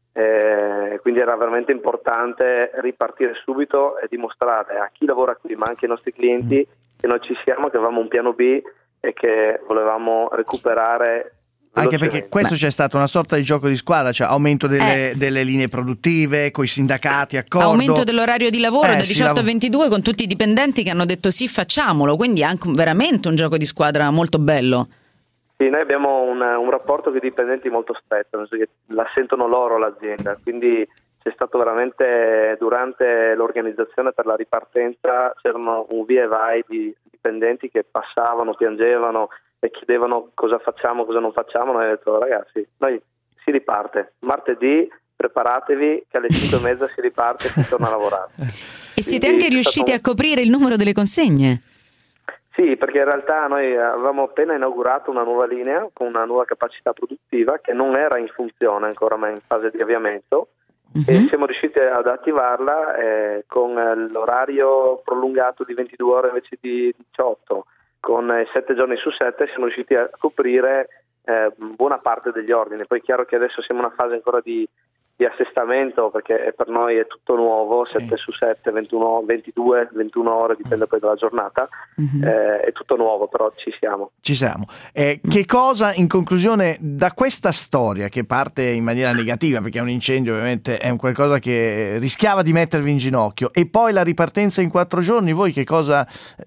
eh, quindi era veramente importante ripartire subito e dimostrare a chi lavora qui ma anche ai nostri clienti che noi ci siamo, che avevamo un piano B e che volevamo recuperare. Anche perché questo Beh. c'è stato una sorta di gioco di squadra, cioè aumento delle, eh. delle linee produttive, coi sindacati, accordo. Aumento dell'orario di lavoro eh, da diciotto a ventidue con tutti i dipendenti che hanno detto sì facciamolo, quindi anche veramente un gioco di squadra molto bello. Sì, noi abbiamo un, un rapporto con i dipendenti molto stretto, nel senso che la sentono loro l'azienda, quindi c'è stato veramente durante l'organizzazione per la ripartenza c'erano un via e vai di dipendenti che passavano, piangevano e chiedevano cosa facciamo, cosa non facciamo. Noi abbiamo detto ragazzi, noi si riparte martedì, preparatevi che alle cinque e mezza si riparte e si torna a lavorare. E siete Quindi anche riusciti un... a coprire il numero delle consegne? Sì, perché in realtà noi avevamo appena inaugurato una nuova linea con una nuova capacità produttiva che non era in funzione ancora ma in fase di avviamento. Uh-huh. E siamo riusciti ad attivarla eh, con l'orario prolungato di ventidue ore invece di diciotto, con eh, sette giorni su sette siamo riusciti a coprire eh, buona parte degli ordini. Poi è chiaro che adesso siamo in una fase ancora di, di assestamento perché per noi è tutto nuovo, sì. sette su sette, ventuno, ventidue, ventuno ore, dipende poi dalla giornata, uh-huh. eh, è tutto nuovo, però ci siamo. Ci siamo. Eh, che cosa in conclusione da questa storia che parte in maniera negativa, perché un incendio ovviamente è un qualcosa che rischiava di mettervi in ginocchio, e poi la ripartenza in quattro giorni, voi che cosa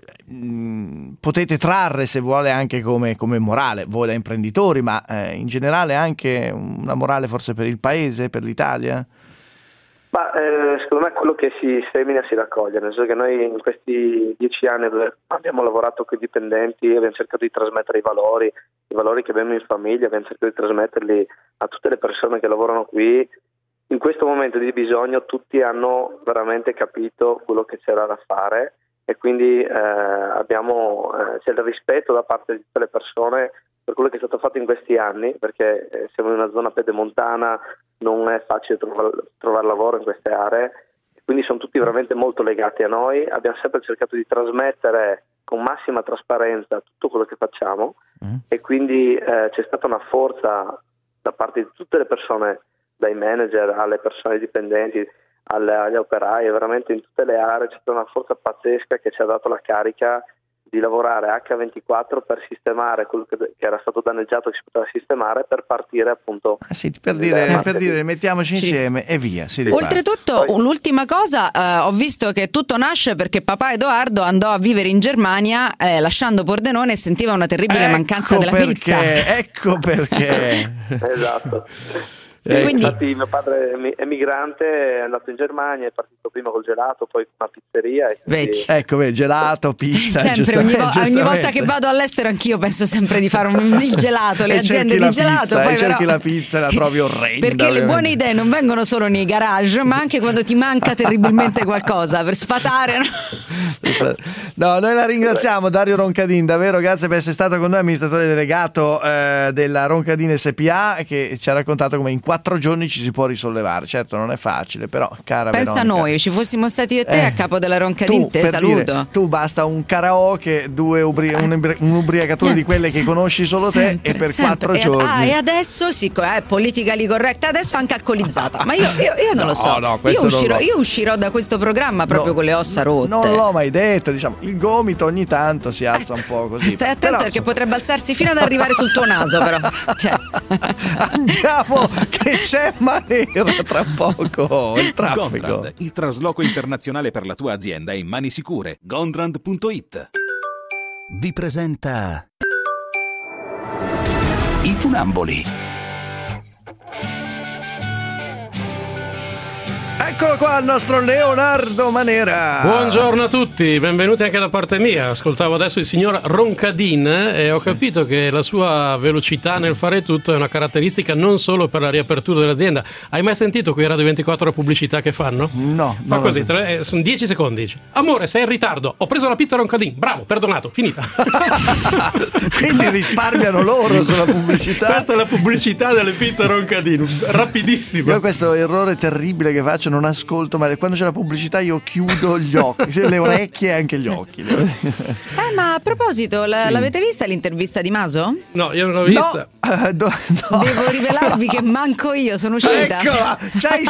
mh, potete trarre se vuole anche come, come morale, voi da imprenditori, ma eh, in generale anche una morale forse per il paese, per l'Italia? Ma eh, secondo me quello che si semina si raccoglie, nel senso che noi in questi dieci anni dove abbiamo lavorato con i dipendenti abbiamo cercato di trasmettere i valori, i valori che abbiamo in famiglia, abbiamo cercato di trasmetterli a tutte le persone che lavorano qui. In questo momento di bisogno tutti hanno veramente capito quello che c'era da fare e quindi eh, abbiamo eh, c'è il rispetto da parte di tutte le persone per quello che è stato fatto in questi anni, perché eh, siamo in una zona pedemontana, non è facile trovare, trovare lavoro in queste aree, quindi sono tutti veramente molto legati a noi. Abbiamo sempre cercato di trasmettere con massima trasparenza tutto quello che facciamo mm. e quindi eh, c'è stata una forza da parte di tutte le persone, dai manager alle persone dipendenti, alle, agli operai, veramente in tutte le aree c'è stata una forza pazzesca che ci ha dato la carica di lavorare acca ventiquattro per sistemare quello che, che era stato danneggiato, che si poteva sistemare, per partire appunto ah, sì, per dire, per dire mettiamoci sì. insieme e via. Si Oltretutto Poi, l'ultima cosa, eh, ho visto che tutto nasce perché papà Edoardo andò a vivere in Germania eh, lasciando Pordenone e sentiva una terribile ecco mancanza della perché, pizza. Ecco perché. Esatto. Eh, Quindi, infatti mio padre è migrante, è andato in Germania, è partito prima col gelato, poi con una pizzeria e quindi... ecco, beh, gelato, pizza sempre, ogni, vo- ogni volta che vado all'estero anch'io penso sempre di fare un, il gelato, le e aziende di gelato pizza, poi e però... cerchi la pizza e la trovi orrenda perché ovviamente. Le buone idee non vengono solo nei garage ma anche quando ti manca terribilmente qualcosa per sfatare, no? No, noi la ringraziamo Dario Roncadin, davvero grazie per essere stato con noi, amministratore delegato eh, della Roncadin S P A, che ci ha raccontato come in quattro giorni ci si può risollevare. Certo non è facile, però cara pensa Veronica, noi, ci fossimo stati io e te eh, a capo della Roncadin, te saluto dire, tu basta un karaoke, due ubri- un, un'ubriacatura di quelle che conosci solo sempre, te e per sempre. quattro e, giorni ah, e adesso sì, è politically correct, adesso anche alcolizzata, ma io, io, io non no, lo so no, io, uscirò, lo... io uscirò da questo programma proprio no, con le ossa rotte. Non l'ho mai detto, diciamo, il gomito ogni tanto si alza un po' così. Stai attento però, perché so... potrebbe alzarsi fino ad arrivare sul tuo naso, però cioè. Andiamo che c'è Manera tra poco, il traffico. Gondrand, il trasloco internazionale per la tua azienda in mani sicure. Gondrand punto it vi presenta I Funamboli. Eccolo qua il nostro Leonardo Manera. Buongiorno a tutti, benvenuti anche da parte mia. Ascoltavo adesso il signor Roncadin e ho capito che la sua velocità nel fare tutto è una caratteristica non solo per la riapertura dell'azienda. Hai mai sentito qui a Radio ventiquattro la pubblicità che fanno? No. Fa così, tre, sono dieci secondi. Dici, amore, sei in ritardo, ho preso la pizza Roncadin, bravo, perdonato, finita. Quindi risparmiano loro sulla pubblicità. Questa è la pubblicità delle pizze Roncadin, rapidissima. Io ho questo errore terribile che faccio, non ascolto, ma quando c'è la pubblicità io chiudo gli occhi, le orecchie e anche gli occhi. Eh, ma a proposito, la, Sì. l'avete vista l'intervista di Maso? No, io non l'ho vista. No, uh, do, no. Devo rivelarvi che manco io sono uscita. Eccola, ci hai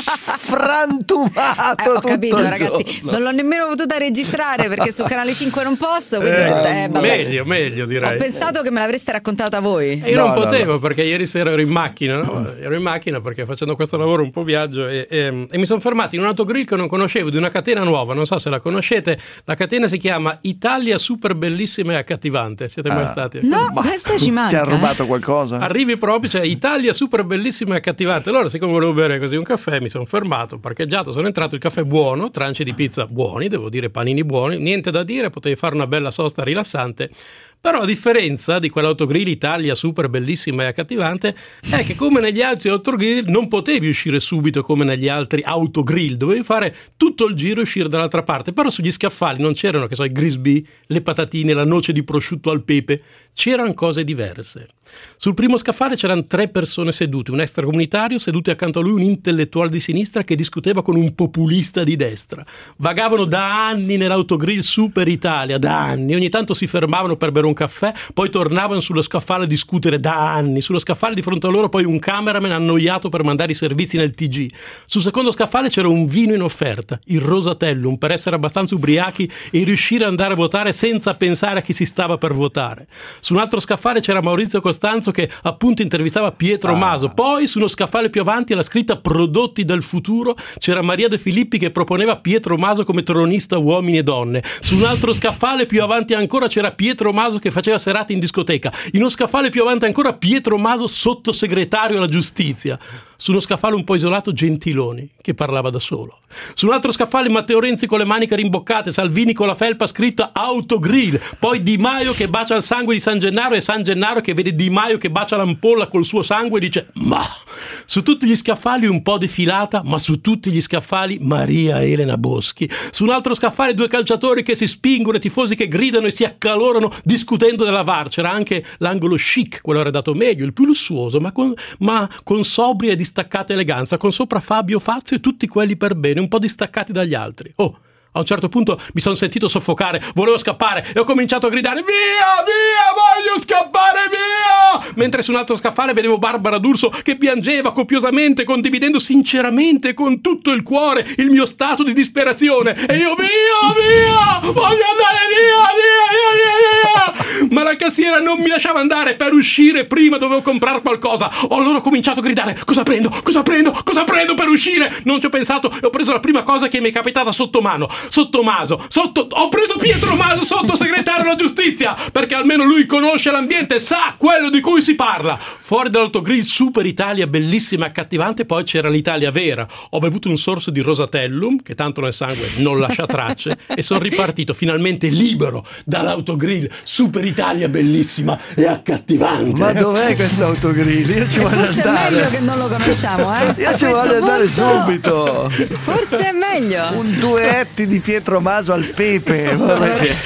sfrantumato. Eh, ho tutto capito, il ragazzi, giorno. non l'ho nemmeno potuta registrare perché su Canale cinque non posso, quindi ho detto, eh, vabbè. meglio, meglio direi. Ho pensato che me l'avreste raccontata voi. E io No, non no, potevo no. perché ieri sera ero in macchina, no? Ero in macchina perché facendo questo lavoro un po' viaggio e, e, e mi sono fermato in un autogrill che non conoscevo, di una catena nuova, non so se la conoscete. La catena si chiama Italia Super Bellissima e Accattivante. Siete mai Ah. stati? No, questa ci manca. Ti ha rubato qualcosa? Arrivi proprio, cioè Italia Super Bellissima e Accattivante. Allora, siccome volevo bere così un caffè, mi sono fermato, parcheggiato, sono entrato, il caffè buono, tranci di pizza buoni, devo dire panini buoni, niente da dire, potevi fare una bella sosta rilassante. Però a differenza di quell'autogrill Italia Super Bellissima e Accattivante è che come negli altri autogrill non potevi uscire subito come negli altri autogrill, dovevi fare tutto il giro e uscire dall'altra parte. Però sugli scaffali non c'erano, che so, i grisbì, le patatine, la noce di prosciutto al pepe, c'erano cose diverse. Sul primo scaffale c'erano tre persone sedute, un extracomunitario seduto accanto a lui un intellettuale di sinistra che discuteva con un populista di destra. Vagavano da anni nell'autogrill Super Italia, da anni, ogni tanto si fermavano per bere un caffè, poi tornavano sullo scaffale a discutere da anni. Sullo scaffale di fronte a loro poi un cameraman annoiato per mandare i servizi nel T G. Sul secondo scaffale c'era un vino in offerta, il Rosatellum, per essere abbastanza ubriachi e riuscire ad andare a votare senza pensare a chi si stava per votare. Su un altro scaffale c'era Maurizio Costanzo che appunto intervistava Pietro Ah. Maso. Poi su uno scaffale più avanti alla scritta Prodotti del futuro c'era Maria De Filippi che proponeva Pietro Maso come tronista uomini e donne. Su un altro scaffale più avanti ancora c'era Pietro Maso che faceva serate in discoteca. In uno scaffale più avanti ancora Pietro Maso sottosegretario alla giustizia. Su uno scaffale un po' isolato Gentiloni che parlava da solo. Su un altro scaffale Matteo Renzi con le maniche rimboccate, Salvini con la felpa scritta autogrill, poi Di Maio che bacia il sangue di San Gennaro e San Gennaro che vede Di Maio che bacia l'ampolla col suo sangue e dice ma. Su tutti gli scaffali un po' defilata, ma su tutti gli scaffali Maria Elena Boschi. Su un altro scaffale due calciatori che si spingono e tifosi che gridano e si accalorano discutendo della V A R. C'era anche l'angolo chic, quello arredato meglio, il più lussuoso, ma con, ma con sobria e distaccata eleganza, con sopra Fabio Fazio e tutti quelli per bene, un po' distaccati dagli altri. Oh, a un certo punto mi sono sentito soffocare, volevo scappare e ho cominciato a gridare via, via, voglio scappare via! Mentre su un altro scaffale vedevo Barbara D'Urso che piangeva copiosamente, condividendo sinceramente con tutto il cuore il mio stato di disperazione. E io via, via, voglio andare via, via, via, via, via! Ma la cassiera non mi lasciava andare, per uscire prima dovevo comprare qualcosa. Ho allora cominciato a gridare, cosa prendo, cosa prendo, cosa prendo per uscire? Non ci ho pensato e ho preso la prima cosa che mi è capitata sotto mano. Sotto Maso, sotto, ho preso Pietro Maso, sottosegretario alla giustizia, perché almeno lui conosce l'ambiente e sa quello di cui si parla. Fuori dall'autogrill Super Italia bellissima e accattivante poi c'era l'Italia vera. Ho bevuto un sorso di Rosatellum che tanto nel sangue non lascia tracce e sono ripartito finalmente libero dall'autogrill Super Italia bellissima e accattivante. Ma dov'è questo autogrill? Io ci voglio Forse andare. è meglio che non lo conosciamo, eh? Io A ci questo voglio andare punto- subito. Forse è meglio. Un duetti di Pietro Maso al pepe. Vabbè che-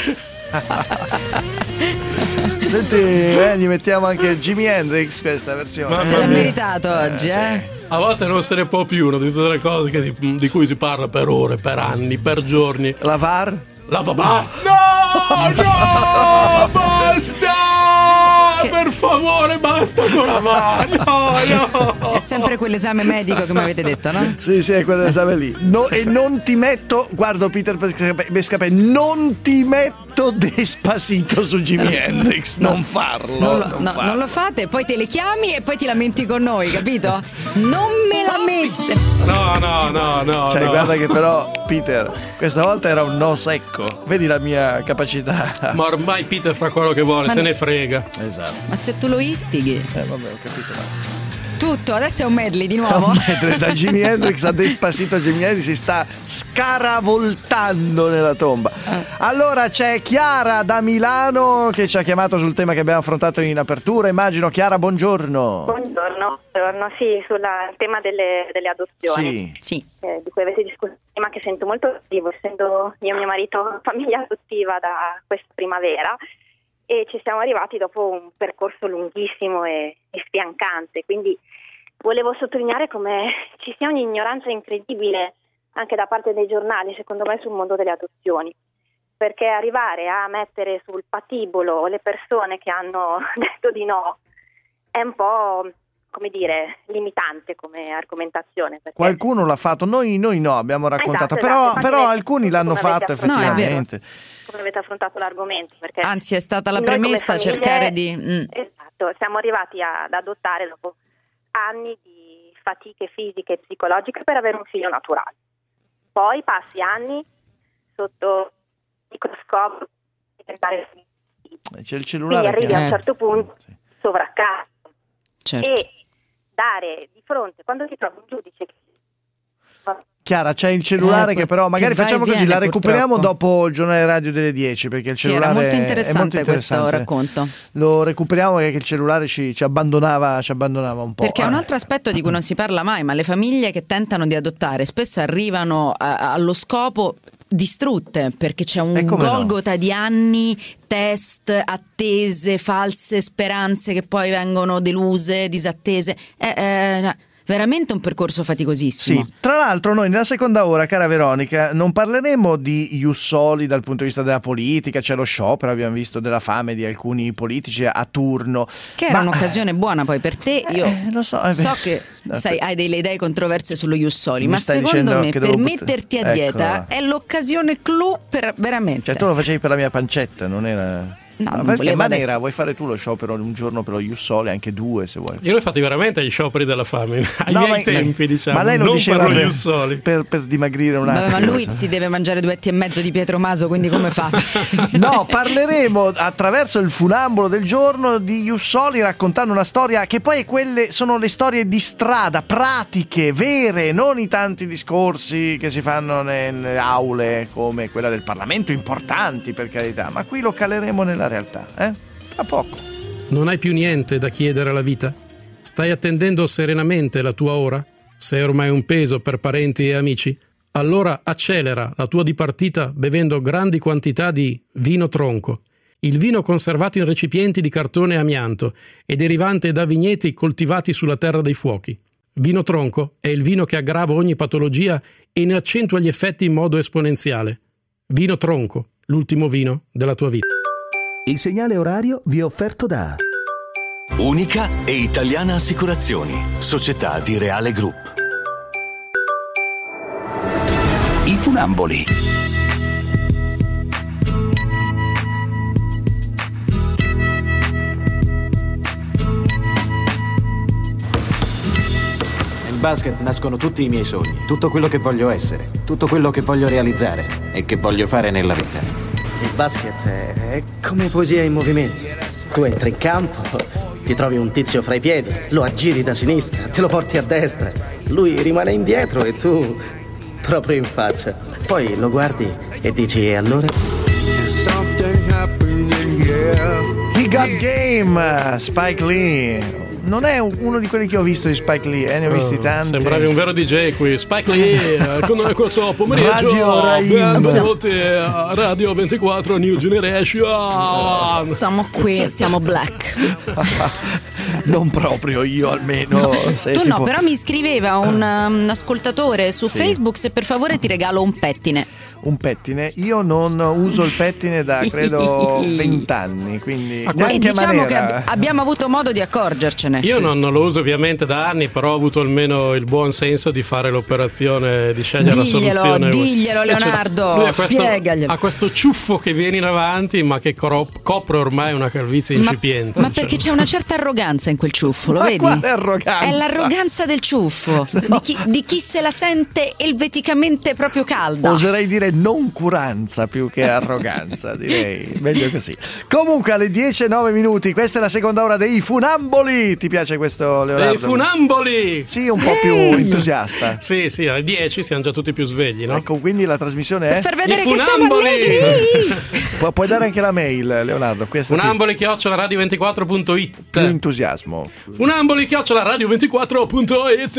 Senti, eh, gli mettiamo anche Jimi Hendrix questa versione. Se l'ha meritato oggi, eh? A volte non se ne può più uno di tutte le cose che di, di cui si parla per ore, per anni, per giorni. La V A R? La V A R? Basta! No! No! Basta! Per favore, basta con la V A R! No, no! È sempre quell'esame medico che mi avete detto, no? Sì, sì, è quell'esame lì. No, e non ti metto, guardo Peter Bescapè, non ti metto Despacito su Jimi Hendrix, non farlo. Non lo, non no, farlo. non lo fate, poi te le chiami e poi ti lamenti con noi, capito? Non me la mette. No, no, no, no. Cioè, no. guarda che però Peter, questa volta era un no secco. Vedi la mia capacità. Ma ormai Peter fa quello che vuole, Ma se no. ne frega. Esatto. Ma se tu lo istighi. Eh vabbè, ho capito. Ma... Tutto, adesso è un medley di nuovo. Da Jimi Hendrix a Despacito, Jimi Hendrix si sta scaravoltando nella tomba. Allora c'è Chiara da Milano che ci ha chiamato sul tema che abbiamo affrontato in apertura. Immagino. Chiara, buongiorno. Buongiorno, buongiorno. Sì, sul tema delle, delle adozioni, sì. Eh, di cui avete discusso prima, che sento molto vivo, essendo io e mio marito famiglia adottiva da questa primavera, e ci siamo arrivati dopo un percorso lunghissimo e, e sfiancante, quindi volevo sottolineare come ci sia un'ignoranza incredibile anche da parte dei giornali, secondo me, sul mondo delle adozioni, perché arrivare a mettere sul patibolo le persone che hanno detto di no è un po', come dire, limitante come argomentazione. Perché... Qualcuno l'ha fatto, noi, noi no, abbiamo raccontato, Esatto, però, esatto. però alcuni l'hanno Come avete fatto affrontato- effettivamente. No, è vero. Come avete affrontato l'argomento? Perché Anzi, è stata la noi come premessa famiglie- cercare di... mm. Esatto, siamo arrivati a- ad adottare dopo anni di fatiche fisiche e psicologiche per avere un figlio naturale. Poi passi anni sotto microscopio per tentare C'è il quindi cellulare arrivi che... a un certo punto sovraccarico Certo. e dare di fronte, quando ti trovi un giudice che Chiara, c'è il cellulare Eh, che però magari che va e facciamo così, viene, la recuperiamo purtroppo. dopo il giornale radio delle dieci, perché il Sì, era cellulare molto è interessante, molto interessante. questo racconto. Lo recuperiamo perché il cellulare ci, ci abbandonava ci abbandonava un po'. Perché è un eh. altro aspetto di cui non si parla mai, ma le famiglie che tentano di adottare spesso arrivano a- allo scopo distrutte, perché c'è un E come no? golgota di anni, test, attese, false speranze che poi vengono deluse, disattese. È, è veramente un percorso faticosissimo. Sì, tra l'altro noi nella seconda ora, cara Veronica, non parleremo di ius soli dal punto di vista della politica, c'è lo sciopero, abbiamo visto, della fame di alcuni politici a turno. Che era Ma- un'occasione buona poi per te. Io Eh, lo so, eh, so beh. che No, sai, per- hai delle idee controverse sullo ius soli, Mi ma stai secondo dicendo me che per devo but- metterti a Ecco. dieta è l'occasione clou per veramente. Cioè tu lo facevi per la mia pancetta, non era... No, Ma non perché volevo Manera, adesso. vuoi fare tu lo sciopero un giorno per lo ius soli, anche due se vuoi. Io l'ho fatti veramente agli scioperi della fame, ai No, miei ma- tempi, diciamo, ma lei lo non diceva per lo per, ius soli. per, per dimagrire un Vabbè, attimo. ma lui si deve mangiare due etti e mezzo di Pietro Maso, quindi come fa? No, parleremo attraverso il funambolo del giorno di ius soli, raccontando una storia che poi quelle sono le storie di strada, pratiche, vere, non i tanti discorsi che si fanno nelle aule come quella del Parlamento, importanti per carità, ma qui lo caleremo nella realtà, eh? Tra poco. Non hai più niente da chiedere alla vita? Stai attendendo serenamente la tua ora? Sei ormai un peso per parenti e amici? Allora accelera la tua dipartita bevendo grandi quantità di vino tronco. Il vino conservato in recipienti di cartone e amianto e derivante da vigneti coltivati sulla terra dei fuochi. Vino tronco è il vino che aggrava ogni patologia e ne accentua gli effetti in modo esponenziale. Vino tronco, l'ultimo vino della tua vita. Il segnale orario vi è offerto da Unica e Italiana Assicurazioni, società di Reale Group. I funamboli. Nel basket nascono tutti i miei sogni, tutto quello che voglio essere, tutto quello che voglio realizzare e che voglio fare nella vita. Il basket è, è come poesia in movimento. Tu entri in campo, ti trovi un tizio fra i piedi, lo aggiri da sinistra, te lo porti a destra, lui rimane indietro e tu proprio in faccia. Poi lo guardi e dici, e allora? He Got Game, Spike Lee. Non è uno di quelli che ho visto di Spike Lee, eh? Ne ho visti Oh, tanti. sembravi un vero D J qui. Spike Lee, eh, con questo pomeriggio. Radio Raim. Benvenuti a Radio ventiquattro New Generation. Siamo qui, siamo black. Non proprio io, almeno. Se Tu si no, può- però mi scriveva un, um, ascoltatore su Sì. Facebook se per favore ti regalo un pettine. Un pettine. Io non uso il pettine da credo vent'anni, quindi E neanche a diciamo che Manera. ab- abbiamo avuto modo di accorgercene. Io non, non lo uso ovviamente da anni, però ho avuto almeno il buon senso di fare l'operazione, di scegliere Diglielo, la soluzione. diglielo, E cioè, Leonardo, lui ha questo, spiegaglielo. ha questo ciuffo che viene in avanti, ma che coro- copre ormai una calvizie Ma, incipiente. ma Cioè, perché c'è una certa arroganza arroganza in quel ciuffo, lo Ma vedi? quale arroganza? È l'arroganza del ciuffo, no. di, chi, di chi se la sente elveticamente proprio calda. Oserei dire noncuranza più che arroganza, direi meglio così. Comunque alle dieci e nove minuti, questa è la seconda ora dei Funamboli. Ti piace questo, Leonardo? Dei Funamboli! Sì, un po' più entusiasta. Sì, sì, alle dieci siamo già tutti più svegli, no? Ecco, quindi la trasmissione è... Per far vedere I che siamo allegri! Pu- puoi dare anche la mail, Leonardo. Questa Funamboli chiocciola radio ventiquattro punto it. Più entusiasmo. Funamboli chiocciola radio ventiquattro punto it.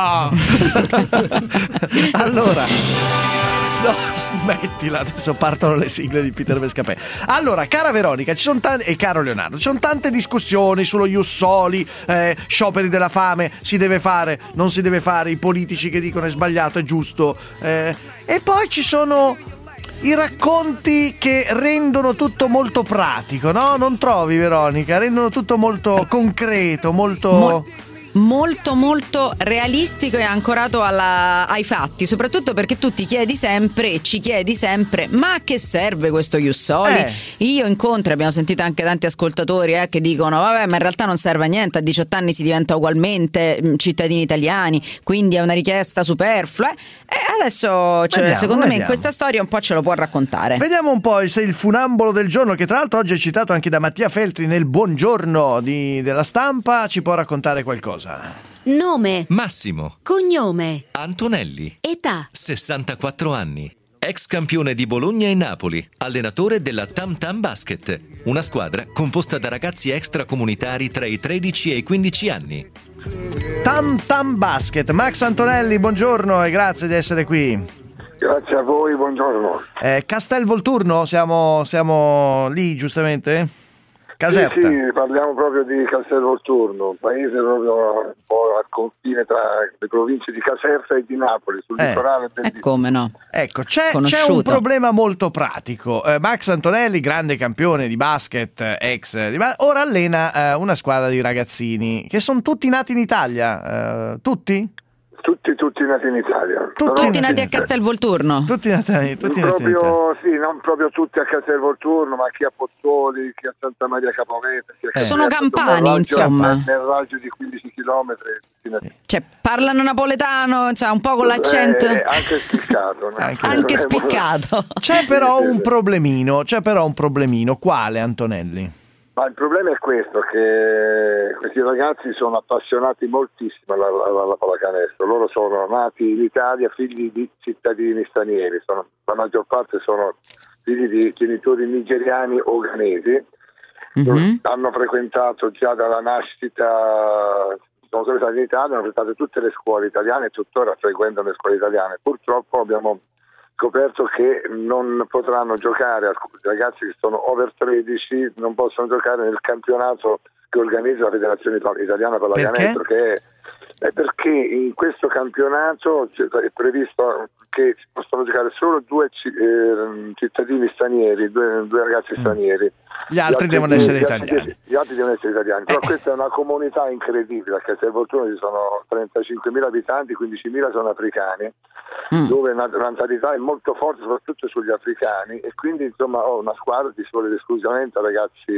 Allora, no, smettila, adesso partono le sigle di Peter Bescapè. Allora, cara Veronica, ci sono tante, e caro Leonardo, ci sono tante discussioni sullo Ius Soli, eh, scioperi della fame, si deve fare, non si deve fare, i politici che dicono è sbagliato, è giusto, eh, e poi ci sono i racconti che rendono tutto molto pratico, no? Non trovi, Veronica? Rendono tutto molto concreto, molto... Mo- molto molto realistico e ancorato alla, ai fatti, soprattutto perché tu ti chiedi sempre e ci chiedi sempre: ma a che serve questo Ius Soli? Eh. Io incontro, abbiamo sentito anche tanti ascoltatori eh, che dicono vabbè, ma in realtà non serve a niente, a diciotto anni si diventa ugualmente mh, cittadini italiani, quindi è una richiesta superflua, e adesso cioè, Vediamo, secondo vediamo. me in questa storia un po' ce lo può raccontare. Vediamo un po' se il funambolo del giorno, che tra l'altro oggi è citato anche da Mattia Feltri nel Buongiorno di, della Stampa, ci può raccontare qualcosa. Nome, Massimo cognome, Antonelli, età. sessantaquattro anni, ex campione di Bologna e Napoli, allenatore della Tam Tam Basket, una squadra composta da ragazzi extracomunitari tra i tredici e i quindici anni. Tam Tam Basket. Max Antonelli, buongiorno e grazie di essere qui. Grazie a voi, buongiorno. Eh, Castel Volturno, siamo, siamo lì giustamente? Caserta. Sì, sì, parliamo proprio di Castel Volturno, un paese proprio un po' al confine tra le province di Caserta e di Napoli, sul Eh, litorale. E come no? Ecco, c'è, c'è Conosciuto. un problema molto pratico. Eh, Max Antonelli, grande campione di basket, eh, ex di ba- ora allena eh, una squadra di ragazzini che sono tutti nati in Italia. Eh, tutti? Tutti, tutti nati in Italia. Tutti, Però- tutti nati a Castelvolturno. Tutti nati, tutti nati in Italia. proprio, sì, non proprio tutti a Castel Volturno, ma chi a Pozzoli, chi a Santa Maria Capometa. Chi a Eh. Sono Caserta, campani, insomma, insomma. Nel raggio di quindici chilometri. Cioè, parlano napoletano, insomma, un po' con l'accento. Eh, anche spiccato. no? Anche- Anche spiccato. C'è però un problemino, c'è però un problemino. Quale, Antonelli? Ma il problema è questo, che questi ragazzi sono appassionati moltissimo alla, alla, alla pallacanestro. Loro sono nati in Italia, figli di cittadini stranieri, sono, la maggior parte sono figli di genitori nigeriani o ghanesi. Mhm. Hanno frequentato già dalla nascita, sono stati in Italia, hanno frequentato tutte le scuole italiane e tuttora frequentano le scuole italiane. Purtroppo abbiamo scoperto che non potranno giocare, alcuni ragazzi che sono over tredici non possono giocare nel campionato che organizza la Federazione Italiana Pallacanestro, che è, è perché in questo campionato è previsto che si possono giocare solo due eh, cittadini stranieri, due, due ragazzi stranieri. Gli altri devono essere gli altri- italiani. Gli altri devono essere italiani, però questa è una comunità incredibile, perché a Castelvolturno ci sono trentacinquemila abitanti, quindicimila sono africani, dove la la natalità è molto forte soprattutto sugli africani, e quindi insomma ho una squadra di solo ed esclusivamente a ragazzi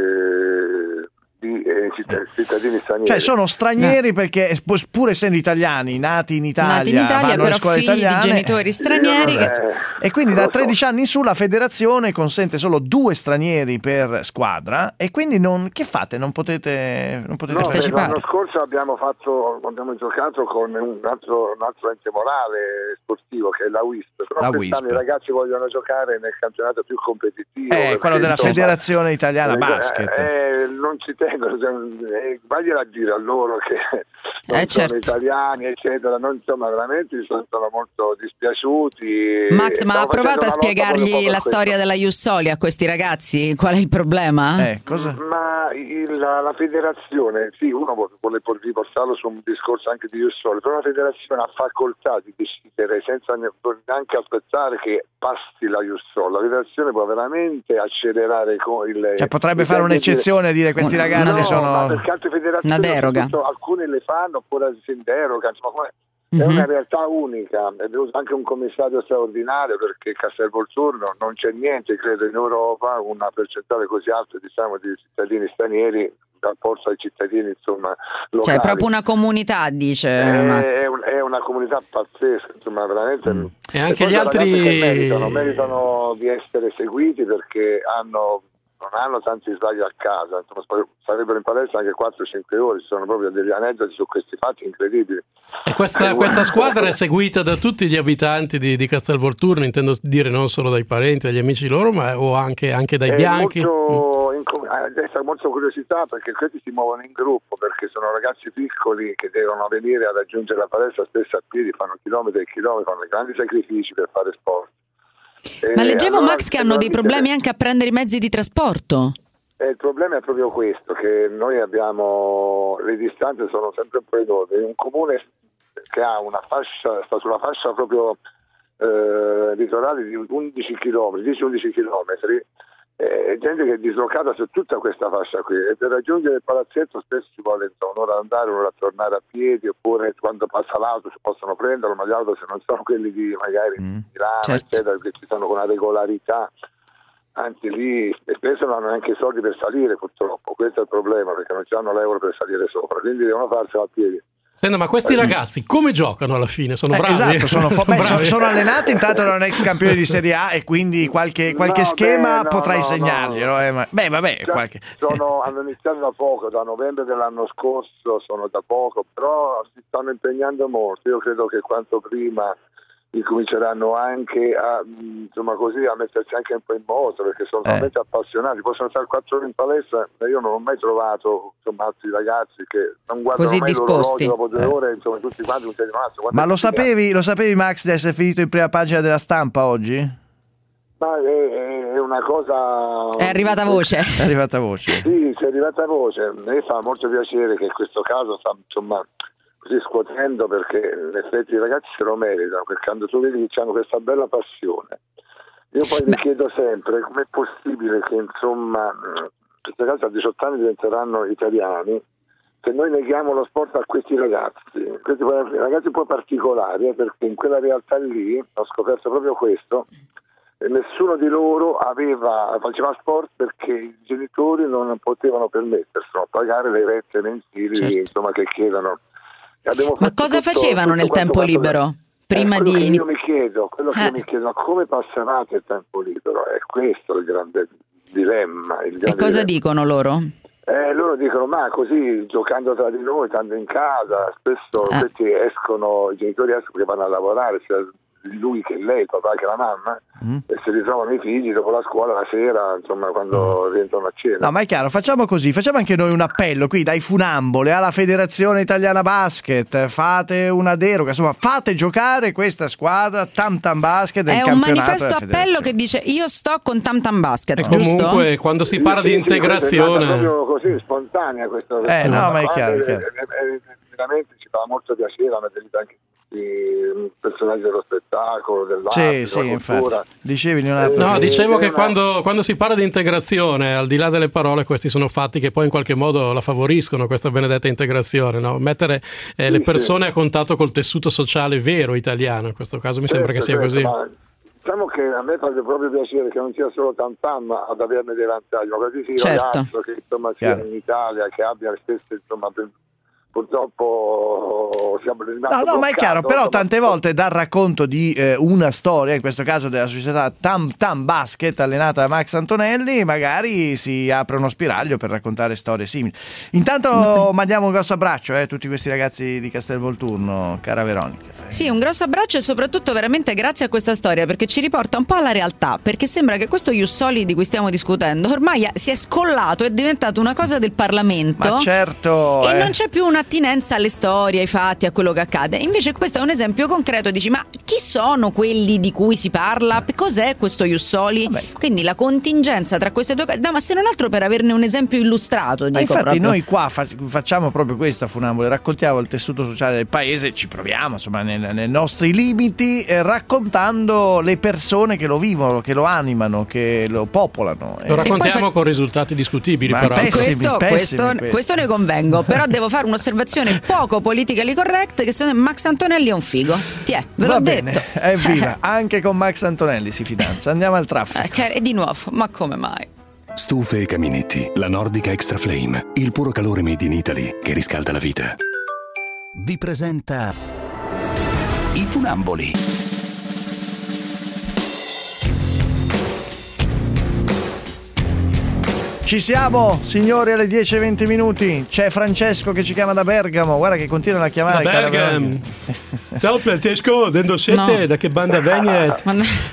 eh, di eh, citt- cittadini stranieri. Cioè sono stranieri perché pu- pur essendo italiani, nati in Italia, Nati in Italia, vanno alle però scuole figli di italiane, genitori stranieri che- e quindi da lo so. tredici anni in su la federazione consente solo due stranieri per squadra, e quindi non, che fate? Non potete, non potete No, partecipare? l'anno scorso abbiamo fatto, abbiamo giocato con un altro, un altro ente morale sportivo che è la W I S P, però La quest'anno W I S P. i ragazzi vogliono giocare nel campionato più competitivo. Eh, perché, quello della insomma, Federazione Italiana eh, Basket. eh, non ci tengono, eh, vagliela a dire a loro che non Eh, sono certo. italiani, eccetera, non, insomma veramente si sono molto dispiaciuti. Max, E ma ha stiamo provato a facendo una lotta proprio spiegargli per la questo. storia della Ius Soli a questi ragazzi? Qual è il problema? Eh, cosa? Ma il- la, la federazione, sì, uno vuole, vuole por- riportarlo su un discorso anche di Ius Soli, però la federazione ha facoltà di decidere senza ne- neanche aspettare che passi la Ius Soli. La federazione può veramente accelerare con il... Cioè potrebbe il- fare un'eccezione e dire questi Una- ragazzi no, sono... ma perché altre federazioni, Una deroga. soprattutto, alcune le fanno oppure si deroga, insomma, come- è Mhm. una realtà unica. È venuto anche un commissario straordinario perché Castelvolturno non c'è niente, credo, in Europa una percentuale così alta, diciamo, di cittadini stranieri rapporto ai cittadini, insomma, locali. Cioè è proprio una comunità, dice. È, è, un, è una comunità pazzesca, insomma, veramente. Mm. E anche e gli altri che meritano, meritano di essere seguiti perché hanno non hanno tanti sbagli a casa, insomma, sarebbero in palestra anche quattro cinque ore, ci sono proprio degli aneddoti su questi fatti incredibili. E questa, questa squadra è seguita da tutti gli abitanti di, di Castelvolturno, intendo dire non solo dai parenti, dagli amici loro, ma o anche, anche dai è bianchi. Molto, in, desta molto curiosità perché questi si muovono in gruppo, perché sono ragazzi piccoli che devono venire a raggiungere la palestra spesso a piedi, fanno chilometri e chilometri, fanno grandi sacrifici per fare sport. Ma leggevo, allora, Max, che hanno dei problemi anche a prendere i mezzi di trasporto. Eh, il problema è proprio questo, che noi abbiamo, le distanze sono sempre un po' ridotte. Un comune che ha una fascia, sta sulla fascia proprio eh, litorale di undici chilometri, dieci undici chilometri, eh, gente che è dislocata su tutta questa fascia qui, e per raggiungere il palazzetto spesso ci vuole insomma, un'ora ad andare, un'ora a tornare a piedi, oppure quando passa l'auto si possono prenderlo, ma gli autobus non sono quelli di magari mm, Milano, certo. eccetera, che ci sono con una regolarità, anzi lì spesso non hanno neanche soldi per salire, purtroppo, questo è il problema, perché non hanno l'euro per salire sopra, quindi devono farsela a piedi. Senta, ma questi ragazzi come giocano alla fine? Sono bravi? Eh, esatto, sono, fo- beh, sono, sono allenati intanto da un ex campione di Serie A e quindi qualche, qualche no, schema beh, no, potrai no, segnarglielo. no. Eh, ma, beh, vabbè, cioè, qualche... sono, hanno iniziato da poco, da novembre dell'anno scorso, sono da poco, però si stanno impegnando molto. Io credo che quanto prima incominceranno anche a, insomma così, a mettersi anche un po' in moto, perché sono eh. veramente appassionati, possono stare quattro ore in palestra, ma io non ho mai trovato insomma altri ragazzi che non guardano così mai disposti. l'orologio dopo due eh. ore, insomma tutti quanti un mazzo. Ma lo sapevi, lo sapevi Max di essere finito in prima pagina della Stampa oggi? Ma è, è una cosa... È arrivata voce. È arrivata voce. Sì, è arrivata voce. A me fa molto piacere che in questo caso sta, insomma, così scuotendo, perché in effetti i ragazzi se lo meritano, perché quando tu vedi che hanno questa bella passione. Io poi mi chiedo sempre com'è possibile che insomma questi ragazzi a diciotto anni diventeranno italiani, se noi neghiamo lo sport a questi ragazzi, questi ragazzi un po' particolari, eh, perché in quella realtà lì ho scoperto proprio questo. E nessuno di loro aveva, faceva sport perché i genitori non potevano permetterselo, pagare le rette mensili, certo. insomma, che chiedono. Ma cosa tutto, facevano tutto nel tempo libero? Prima eh, di... Che io mi chiedo, quello che eh. io mi chiedo, ma come passavate il tempo libero? È questo il grande dilemma. Il grande e cosa dilemma. dicono loro? Eh, loro dicono, ma così giocando tra di noi, stando in casa, spesso eh. questi escono, i genitori escono che vanno a lavorare, cioè lui che lei, il papà che la mamma, mm. e si ritrovano i figli dopo la scuola la sera, insomma, quando mm. rientrano a cena. No, ma è chiaro, facciamo così, facciamo anche noi un appello qui dai funambole alla Federazione Italiana Basket, fate una deroga, insomma, fate giocare questa squadra Tam Tam Basket del è campionato. È un manifesto appello che dice io sto con Tam Tam Basket, e giusto? Comunque quando si parla sì, di sì, integrazione è proprio così spontanea questo. Eh no, ma è chiaro, è chiaro. Veramente ci fa molto piacere a mettere anche i personaggi dello spettacolo, sì, dell'arte, sì, della cultura. Infatti. Dicevi Leonardo? No, eh, dicevo che una... quando, quando si parla di integrazione, al di là delle parole, questi sono fatti che poi in qualche modo la favoriscono, questa benedetta integrazione, no? Mettere eh, sì, le persone sì. a contatto col tessuto sociale vero italiano, in questo caso mi certo, sembra che sia certo, così. Ma... Diciamo che a me fa proprio piacere che non sia solo Tam Tam ad averne dei vantaggi, ma così sia certo. ragazzo che insomma sia in Italia, che abbia le stesse insomma purtroppo siamo rimasti no no ma è chiaro, però tante volte dal racconto di eh, una storia, in questo caso della società Tam Tam Basket allenata da Max Antonelli, magari si apre uno spiraglio per raccontare storie simili. Intanto mandiamo un grosso abbraccio a eh, tutti questi ragazzi di Castelvolturno, cara Veronica. Sì, un grosso abbraccio e soprattutto veramente grazie a questa storia, perché ci riporta un po' alla realtà, perché sembra che questo Ius Soli di cui stiamo discutendo ormai si è scollato, è diventato una cosa del Parlamento. Ma certo, e eh. non c'è più un'attinenza alle storie, ai fatti, a quello che accade. Invece questo è un esempio concreto, dici, ma chi sono quelli di cui si parla? Cos'è questo Ius Soli? Vabbè. Quindi la contingenza tra queste due cose, no, ma se non altro per averne un esempio illustrato, dico. Ma infatti proprio. Noi qua fa- facciamo proprio questo a Funambole, raccontiamo il tessuto sociale del paese, ci proviamo insomma nei, nei nostri limiti, eh, raccontando le persone che lo vivono, che lo animano, che lo popolano. Lo raccontiamo fa... con risultati discutibili, ma però. Pessimi, questo, pessimi, questo, questo ne convengo, però devo fare un'osservazione poco politically correct, che secondo me Max Antonelli è un figo. Tiè, ve Va l'ho bene, detto. Evviva, anche con Max Antonelli si fidanza. Andiamo al traffico. Eh, e di nuovo, ma come mai? Stufe e caminetti, la Nordica Extra Flame, il puro calore made in Italy che riscalda la vita. Vi presenta I Funamboli. Ci siamo, signori, alle dieci e venti minuti. C'è Francesco che ci chiama da Bergamo. Guarda che continuano a chiamare. Da Bergamo. Ciao Francesco, dentro siete? No. Da che banda vegnet?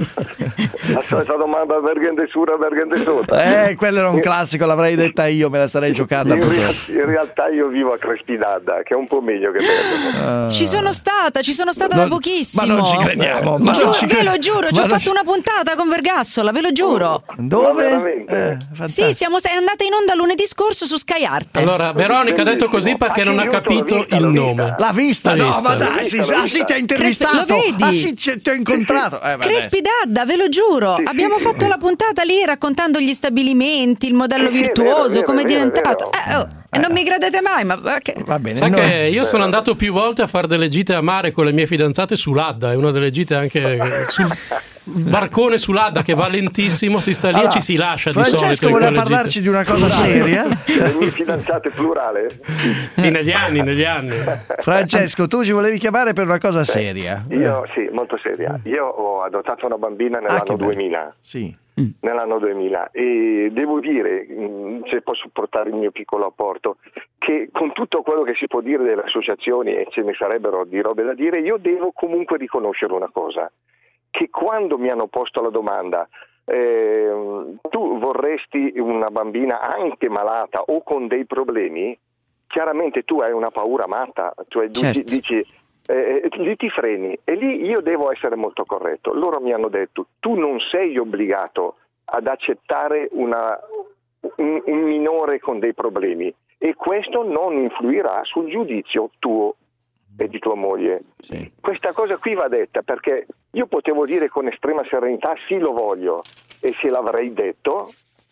È stata domanda Bergente Sura, Bergente Sota. Eh, quello era un classico, l'avrei detta io, me la sarei giocata. In, real, in realtà io vivo a Crespidadda, che è un po' meglio che Bergamo. Uh, ci sono stata, ci sono stata non, da pochissimo. Ma non ci crediamo. Ma Giù, non ci ve lo giuro, ci ho fatto ci... una puntata con Vergassola, ve lo giuro. Dove? Eh, sì, siamo è andata in onda lunedì scorso su Sky Arte. Allora, Veronica ha detto così perché non ha capito il nome. L'ha vista? L'ha no, vista. ma dai, sì, ah sì, ti ha intervistato. Crespi, lo vedi? Ah sì, ti ho incontrato. Eh, Crespidadda, ve lo giuro. Sì, abbiamo sì, fatto sì. la puntata lì raccontando gli stabilimenti, il modello sì, virtuoso, come è diventato. Eh, oh, eh. Non mi credete mai, ma che... Va bene. Sai no. che io sono andato più volte a fare delle gite a mare con le mie fidanzate sull'Adda, è una delle gite anche sul barcone sull'Adda che va lentissimo, si sta lì allora, e ci si lascia di solito. Francesco voleva parlarci gite. di una cosa seria? Le mie fidanzate plurale? Sì, negli anni, negli anni. Francesco, tu ci volevi chiamare per una cosa seria? Io sì, molto seria. Io ho adottato una bambina nell'anno ah, duemila. Sì. Nell'anno duemila e devo dire, se posso portare il mio piccolo apporto, che con tutto quello che si può dire delle associazioni, e ce ne sarebbero di robe da dire, io devo comunque riconoscere una cosa, che quando mi hanno posto la domanda eh, tu vorresti una bambina anche malata o con dei problemi, chiaramente tu hai una paura matta, cioè certo. tu dici Eh, lì ti freni e lì io devo essere molto corretto. Loro mi hanno detto: tu non sei obbligato ad accettare una, un, un minore con dei problemi e questo non influirà sul giudizio tuo e di tua moglie. Sì. Questa cosa qui va detta, perché io potevo dire con estrema serenità sì, lo voglio, e se l'avrei detto,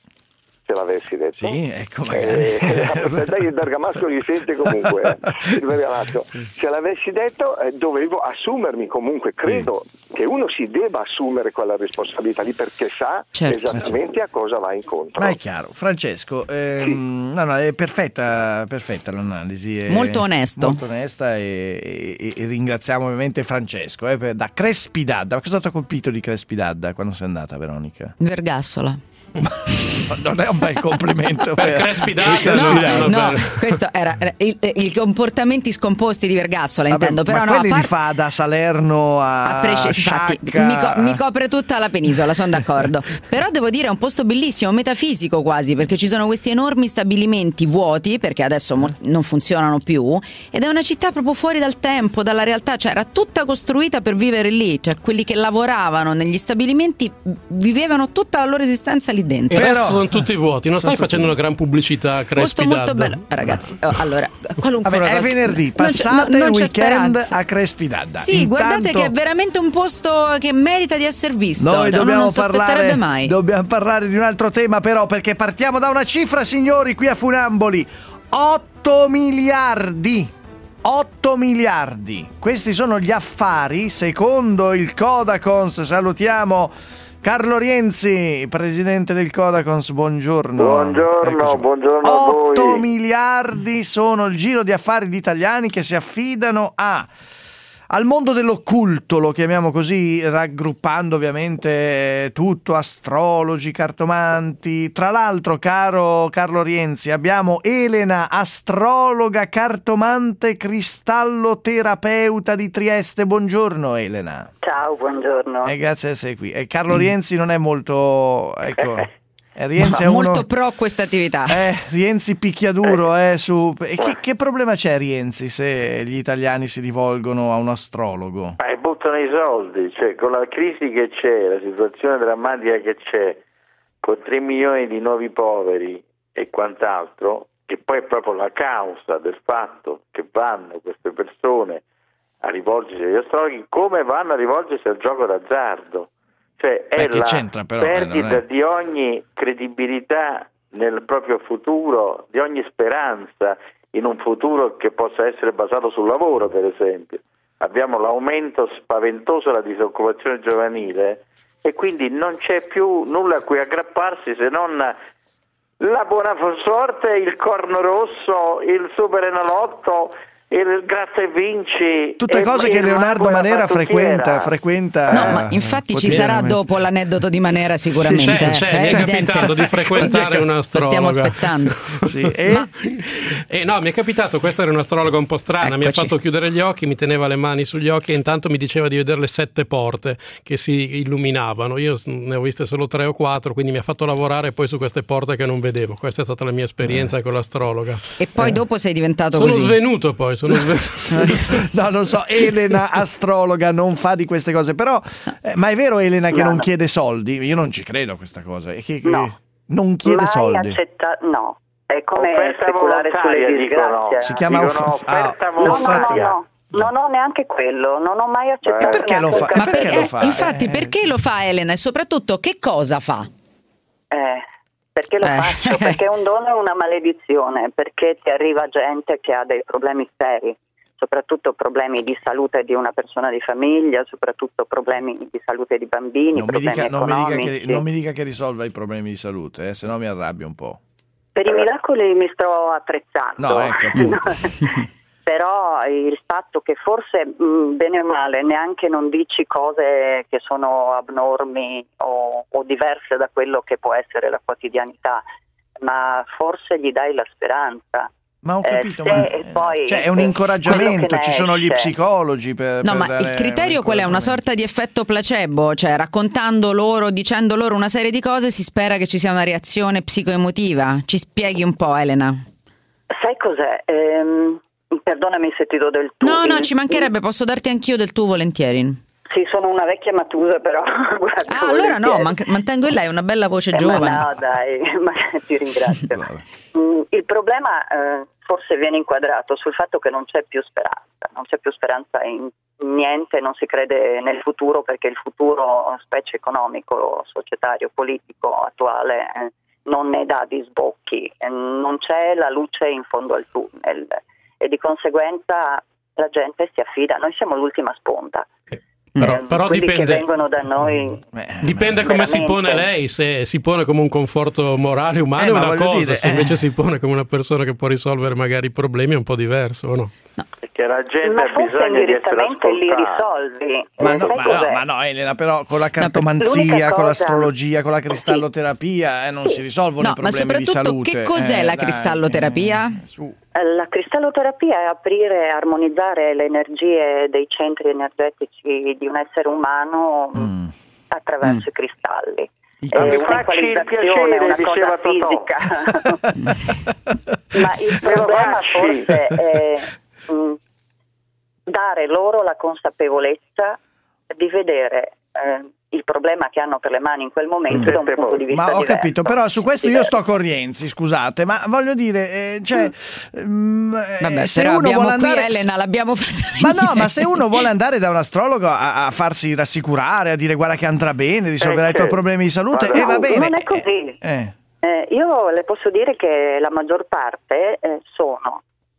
se l'avessi detto, sì, ecco, magari. Eh, dai, il bergamasco li sente comunque, eh, il bergamasco. Se l'avessi detto, eh, dovevo assumermi comunque, credo sì. che uno si debba assumere quella responsabilità lì perché sa certo, esattamente certo. a cosa va incontro. Ma è chiaro, Francesco, ehm, sì. no, no, è perfetta, perfetta l'analisi, è molto onesto, molto onesta e, e, e ringraziamo ovviamente Francesco eh, da Crespidadda. Ma cosa ti ha colpito di Crespidadda quando sei andata, Veronica? Vergassola. Non è un bel complimento per, per Crespidadda, no, no, no, questo era i, i comportamenti scomposti di Vergassola. Vabbè, intendo, però ma no, quelli par- li fa da Salerno a, a Presce, infatti, mi, co- mi copre tutta la penisola, sono d'accordo. Però devo dire è un posto bellissimo, metafisico quasi, perché ci sono questi enormi stabilimenti vuoti, perché adesso mo- non funzionano più, ed è una città proprio fuori dal tempo, dalla realtà, cioè era tutta costruita per vivere lì, cioè quelli che lavoravano negli stabilimenti vivevano tutta la loro esistenza lì dentro. E adesso sono tutti vuoti, non stai facendo una gran pubblicità Crespidadda? Molto bello, ragazzi. Oh, allora, qualunque Vabbè, cosa. È venerdì, passate non, non il weekend a Crespidadda. Sì, Intanto, guardate che è veramente un posto che merita di essere visto. Noi dobbiamo non si parlare, mai. dobbiamo parlare di un altro tema, però, perché partiamo da una cifra, signori, qui a Funamboli: otto miliardi. otto miliardi. Questi sono gli affari, secondo il Codacons. Salutiamo Carlo Rienzi, presidente del Codacons, buongiorno. Buongiorno, Eccoci. buongiorno a voi. otto miliardi sono il giro di affari di italiani che si affidano a al mondo dell'occulto, lo chiamiamo così, raggruppando ovviamente tutto, astrologi, cartomanti. Tra l'altro, caro Carlo Rienzi, abbiamo Elena, astrologa, cartomante, cristalloterapeuta di Trieste. Buongiorno Elena. Ciao, buongiorno. E grazie di essere qui. E Carlo Rienzi non è molto, ecco... Rienzi è molto uno, pro questa attività. Eh, Rienzi picchiaduro eh, su. E che, che problema c'è, Rienzi, se gli italiani si rivolgono a un astrologo? Eh, buttano i soldi, cioè con la crisi che c'è, la situazione drammatica che c'è, con tre milioni di nuovi poveri e quant'altro, che poi è proprio la causa del fatto che vanno queste persone a rivolgersi agli astrologhi, come vanno a rivolgersi al gioco d'azzardo. Cioè è Beh, la però, perdita è... di ogni credibilità nel proprio futuro, di ogni speranza in un futuro che possa essere basato sul lavoro, per esempio. Abbiamo l'aumento spaventoso della disoccupazione giovanile e quindi non c'è più nulla a cui aggrapparsi se non La buona sorte, il corno rosso, il super enalotto, il gratta e vinci. Tutte e, cose e che Leonardo Manera frequenta, frequenta. No, ma infatti ci sarà dopo l'aneddoto di Manera sicuramente. Sì, c'è, è mi è evidente. capitato di frequentare un astrologa. Lo stiamo aspettando. Sì, e? Ma, eh, no, mi è capitato, questa era un'astrologa un po' strana, Eccoci. Mi ha fatto chiudere gli occhi, mi teneva le mani sugli occhi e intanto mi diceva di vedere le sette porte che si illuminavano. Io ne ho viste solo tre o quattro, quindi mi ha fatto lavorare poi su queste porte che non vedevo. Questa è stata la mia esperienza eh. con l'astrologa. E poi eh. dopo sei diventato sono così. Svenuto poi, sono svenuto. No, non so, Elena astrologa non fa di queste cose, però eh, ma è vero Elena che no, non no. chiede soldi? Io non ci credo a questa cosa. È che, no. non chiede Mai soldi. Accetta- no, è come offerta speculare sulle disgrazie. Si chiama dicono off- offerta ah, volontaria. No, no, no, no, non ho neanche quello, non ho mai accettato. Ma perché lo fa? Ma perché per, lo eh, fa? Infatti, Eh, perché lo fa Elena e soprattutto che cosa fa? Eh, perché lo Eh. faccio? Perché un dono è una maledizione, perché ti arriva gente che ha dei problemi seri, soprattutto problemi di salute di una persona di famiglia, soprattutto problemi di salute di bambini, non, mi problemi dica, non, mi dica economici. che, non mi dica che risolva i problemi di salute, eh, se no mi arrabbio un po'. Per i miracoli mi sto attrezzando. No, ecco, appunto. Però il fatto che forse mh, bene o male neanche non dici cose che sono abnormi o, o diverse da quello che può essere la quotidianità, ma forse gli dai la speranza. Ma ho capito, Eh, ma se- e poi, cioè è un eh, incoraggiamento, quello che ci ne sono gli esce. psicologi per, No, per ma dare il criterio qual è? Una incoraggiamento. sorta di effetto placebo, cioè raccontando loro, dicendo loro una serie di cose si spera che ci sia una reazione psicoemotiva. Ci spieghi un po', Elena? Sai cos'è? Ehm, perdonami se ti do del tu. No, no, Il- ci mancherebbe, posso darti anch'io del tu volentieri. Sì, sono una vecchia matusa, però. guarda, Ah, allora no, volentieri. man- mantengo in lei una bella voce Eh, giovane. Ma no, dai, ma ti ringrazio. Mm, Il problema eh, forse viene inquadrato sul fatto che non c'è più speranza, non c'è più speranza in niente, non si crede nel futuro perché il futuro, specie economico, societario, politico attuale, eh, non ne dà di sbocchi, eh, non c'è la luce in fondo al tunnel e di conseguenza la gente si affida, noi siamo l'ultima sponda. Però, Eh, però quelli dipende, che vengono da noi dipende come si veramente. pone lei, se si pone come un conforto morale umano Eh, è ma una voglio cosa, dire, se eh. invece si pone come una persona che può risolvere magari i problemi è un po' diverso, o no? Perché la gente Ma ha forse bisogno di essere indirettamente li ascoltata. risolvi. Ma Eh, no, sai ma, cos'è? no, ma no, Elena, però con la cartomanzia, l'unica con cosa- l'astrologia, con la cristalloterapia eh, non si risolvono No, i ma problemi di soprattutto salute. che cos'è Eh, la dai, cristalloterapia? eh, su. La cristalloterapia è aprire e armonizzare le energie dei centri energetici di un essere umano Mm. attraverso i cristalli. I È Mi cristalli. facci il un'equalizzazione, piacere, una diceva cosa Totò. fisica. Ma il Me lo problema facci. forse è mh, dare loro la consapevolezza di vedere eh, il problema che hanno per le mani in quel momento da un punto di vista Ma ho diverso. capito, però su questo io Diverso. sto con Rienzi, scusate, ma voglio dire, eh, cioè, mm, eh, Vabbè, se però uno abbiamo vuole qui andare, Elena, l'abbiamo fatta ma venire. no, ma se uno vuole andare da un astrologo a, a farsi rassicurare, a dire guarda che andrà bene, risolverà Eh, i tuoi certo. problemi di salute, Guarda, e va bene. Non è così. Eh, Eh, io le posso dire che la maggior parte eh, sono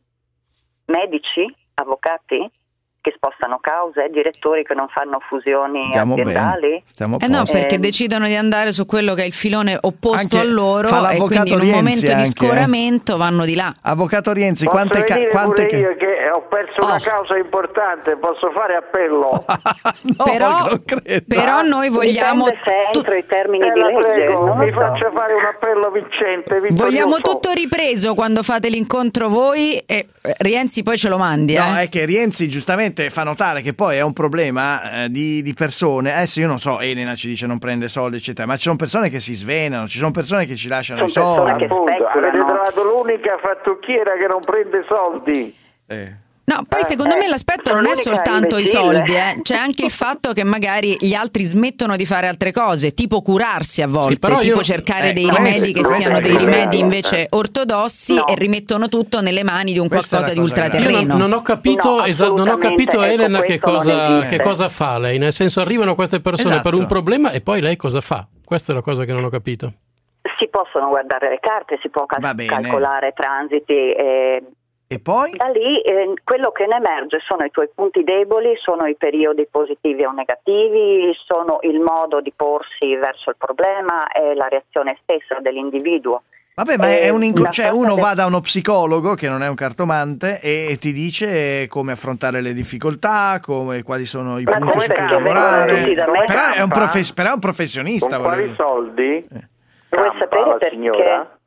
medici, avvocati che spostano cause, direttori che non fanno fusioni stiamo aziendali. bene, stiamo a Eh no, posto. perché Eh, decidono di andare su quello che è il filone opposto Anche a loro fa e quindi l'avvocato in un Rienzi momento anche, di eh. scoramento vanno di là. Avvocato Rienzi, Posso quante, ca- venire quante pure ca- io che ho perso una Oh. causa importante, posso fare appello? no, però, non credo. però noi vogliamo Dipende se tu- entro i termini Eh, di la legge. prego, non mi lo so. faccia fare un appello vincente, vittorioso. vogliamo tutto ripreso quando fate l'incontro voi e eh, Rienzi poi ce lo mandi, No, eh? è che Rienzi giustamente fa notare che poi è un problema eh, di, di persone. Adesso io non so, Elena ci dice non prende soldi, eccetera, ma ci sono persone che si svenano, ci sono persone che ci lasciano Sono i persone soldi. che Appunto, avete speculano. trovato l'unica fattucchiera che non prende soldi. Eh. No, poi secondo eh, me l'aspetto sono non è l'unica soltanto i imbecille. soldi, eh. C'è anche il fatto che magari gli altri smettono di fare altre cose, tipo curarsi a volte, però tipo io- cercare eh, dei questo- rimedi che questo siano è dei grave. rimedi invece ortodossi No. e rimettono tutto nelle mani di un Questa è qualcosa la di cosa grave. Io ultraterreno. non, non ho capito, No, esa- non ho assolutamente, capito ecco, Elena che questo non cosa, esiste. che cosa fa lei, nel senso arrivano queste persone Esatto. per un problema e poi lei cosa fa? Questa è la cosa che non ho capito. Si possono guardare le carte, si può cal- Va bene. calcolare transiti e E poi? da lì eh, quello che ne emerge sono i tuoi punti deboli, sono i periodi positivi o negativi, sono il modo di porsi verso il problema e la reazione stessa dell'individuo Vabbè, ma è un inco- una cioè sorta uno di- va da uno psicologo che non è un cartomante e ti dice come affrontare le difficoltà, come, quali sono i Ma punti su come cui perché vengono lavorare. tutti da me? Però è un, Campa? profes- però è un professionista. Con voglio quali dire. soldi? Vuoi campa sapere la perché? signora?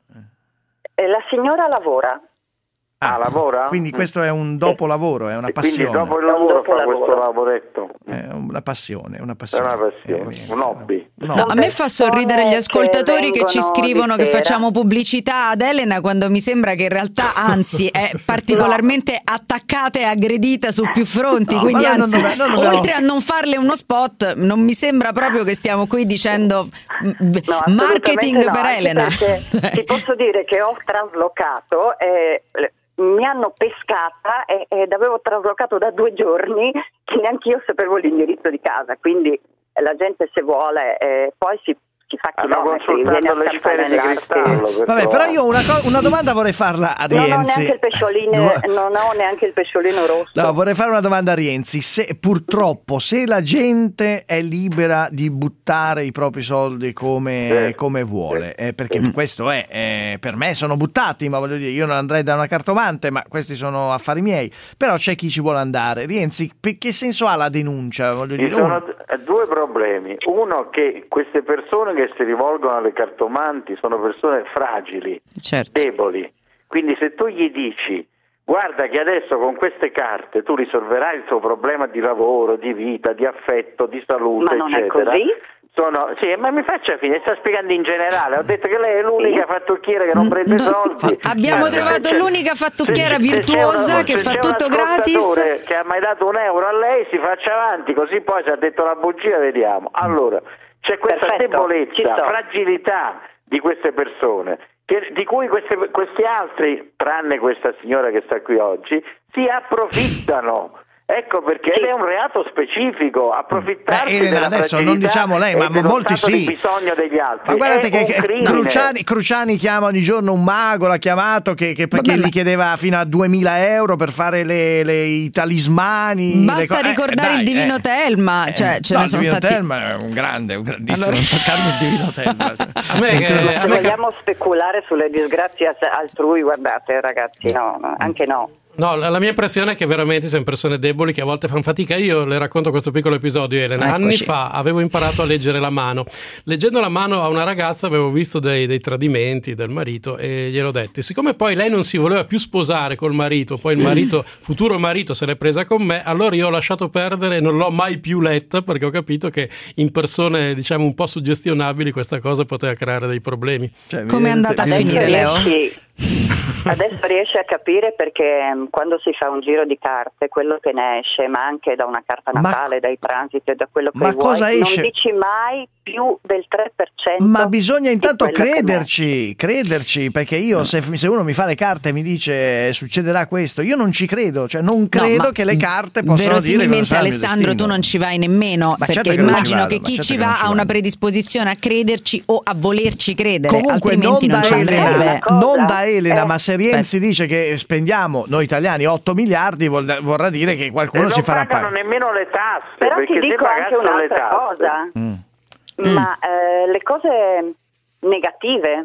Eh, La signora lavora. Ah, lavora? Quindi questo è un dopolavoro, è una E quindi passione. dopo il lavoro fa questo lavoretto. È una passione, una È passione. una passione, un hobby. No. No, a me fa sorridere gli ascoltatori che, ci scrivono che facciamo pubblicità ad Elena quando mi sembra che in realtà anzi è particolarmente attaccata e aggredita su più fronti, No, quindi ma no, anzi no, no, no, no. oltre a non farle uno spot non mi sembra proprio che stiamo qui dicendo m- No, marketing assolutamente no, per anche Elena. perché ti posso dire che ho traslocato e mi hanno pescata e- ed avevo traslocato da due giorni che neanche io sapevo l'indirizzo di casa, quindi eh, la gente se vuole eh, poi si, si fa Hanno chilometri, viene consultato a le sfere di campanellarsi. cristallo per Vabbè, però trovare. io una, co- una domanda vorrei farla a Non ho Rienzi. neanche il pesciolino, non ho neanche il pesciolino rosso. No, vorrei fare una domanda a Rienzi. Se, purtroppo, se la gente è libera di buttare i propri soldi come, Sì. come vuole, eh, perché questo è, eh, per me sono buttati, ma voglio dire, io non andrei da una cartomante, ma questi sono affari miei. Però c'è chi ci vuole andare. Rienzi, per che senso ha la denuncia? Voglio Ci dire, sono uno- d- due problemi. Uno, che queste persone che si rivolgono alle cartomanti sono persone fragili, Certo. deboli. Quindi se tu gli dici guarda che adesso con queste carte tu risolverai il tuo problema di lavoro, di vita, di affetto, di salute, Ma non è eccetera. così? Sono, sì, ma mi faccia finire, sta spiegando in generale. Ho detto che lei è l'unica fattucchiera che non prende No, soldi. abbiamo Eh, trovato se c'è- l'unica fattucchiera se- se c'è virtuosa uno- che se fa c'è un tutto gratis. ascoltatore che ha mai dato un euro a lei, si faccia avanti, così poi se ha detto la bugia vediamo. Allora, c'è questa Perfetto, ci debolezza, sto. fragilità di queste persone, che- di cui queste- questi altri, tranne questa signora che sta qui oggi, si approfittano. Ecco perché ed è un reato specifico, approfittarsi Beh, Elena, della adesso fragilità non diciamo lei, ma e dello molti stato sì. di bisogno degli altri. Ma guardate È che, un che crimine. Cruciani, Cruciani chiama ogni giorno un mago, l'ha chiamato che, che perché Vabbè, gli ma- chiedeva fino a duemila euro per fare le, le- i talismani. Basta le co- eh, ricordare dai, il Divino eh. Telma, Eh, cioè ce no, ne il sono Divino stati. Telma è un grande, un grandissimo, Allora- non toccarmi il Divino Telma. A me, È che- incredibile. a Se me che- vogliamo speculare sulle disgrazie altrui, guardate ragazzi, no, no, anche no. No, la, la mia impressione è che veramente siamo persone deboli che a volte fanno fatica. Io le racconto questo piccolo episodio, Elena. Eccoci. Anni fa avevo imparato a leggere la mano. Leggendo la mano a una ragazza avevo visto dei, dei tradimenti del marito e gliel'ho detto. Siccome poi lei non si voleva più sposare col marito, poi il marito, futuro marito, se l'è presa con me, allora io ho lasciato perdere e non l'ho mai più letta perché ho capito che in persone, diciamo, un po' suggestionabili questa cosa poteva creare dei problemi. Cioè, Come è andata a evidente- finire, Leo? riesci- adesso riesci a capire perché mh, quando si fa un giro di carte, quello che ne esce, ma anche da una carta Ma- natale, dai transiti e da quello che ma vuoi, cosa esce? non dici mai più del tre per cento. Ma bisogna di intanto quello che ne crederci, crederci, perché io se, se uno mi fa le carte e mi dice succederà questo, io non ci credo, cioè non credo No, ma che le carte possano dire cosa verosimilmente, sarà il mio Alessandro, tu destino. non ci vai nemmeno, Ma perché certo che non ci immagino vado, che ma chi certo ci che non va ci ha una vado. predisposizione a crederci o a volerci credere, Comunque non altrimenti non, da, ci Elena, andrebbe. non da Elena, Eh, ma se Rienzi dice che spendiamo noi italiani otto miliardi vuol- vorrà dire che E qualcuno non ci farà pagano pagare. nemmeno le tasse, Però perché ti se dico anche pagassero le un'altra tasse cosa, Mm. ma eh, le cose negative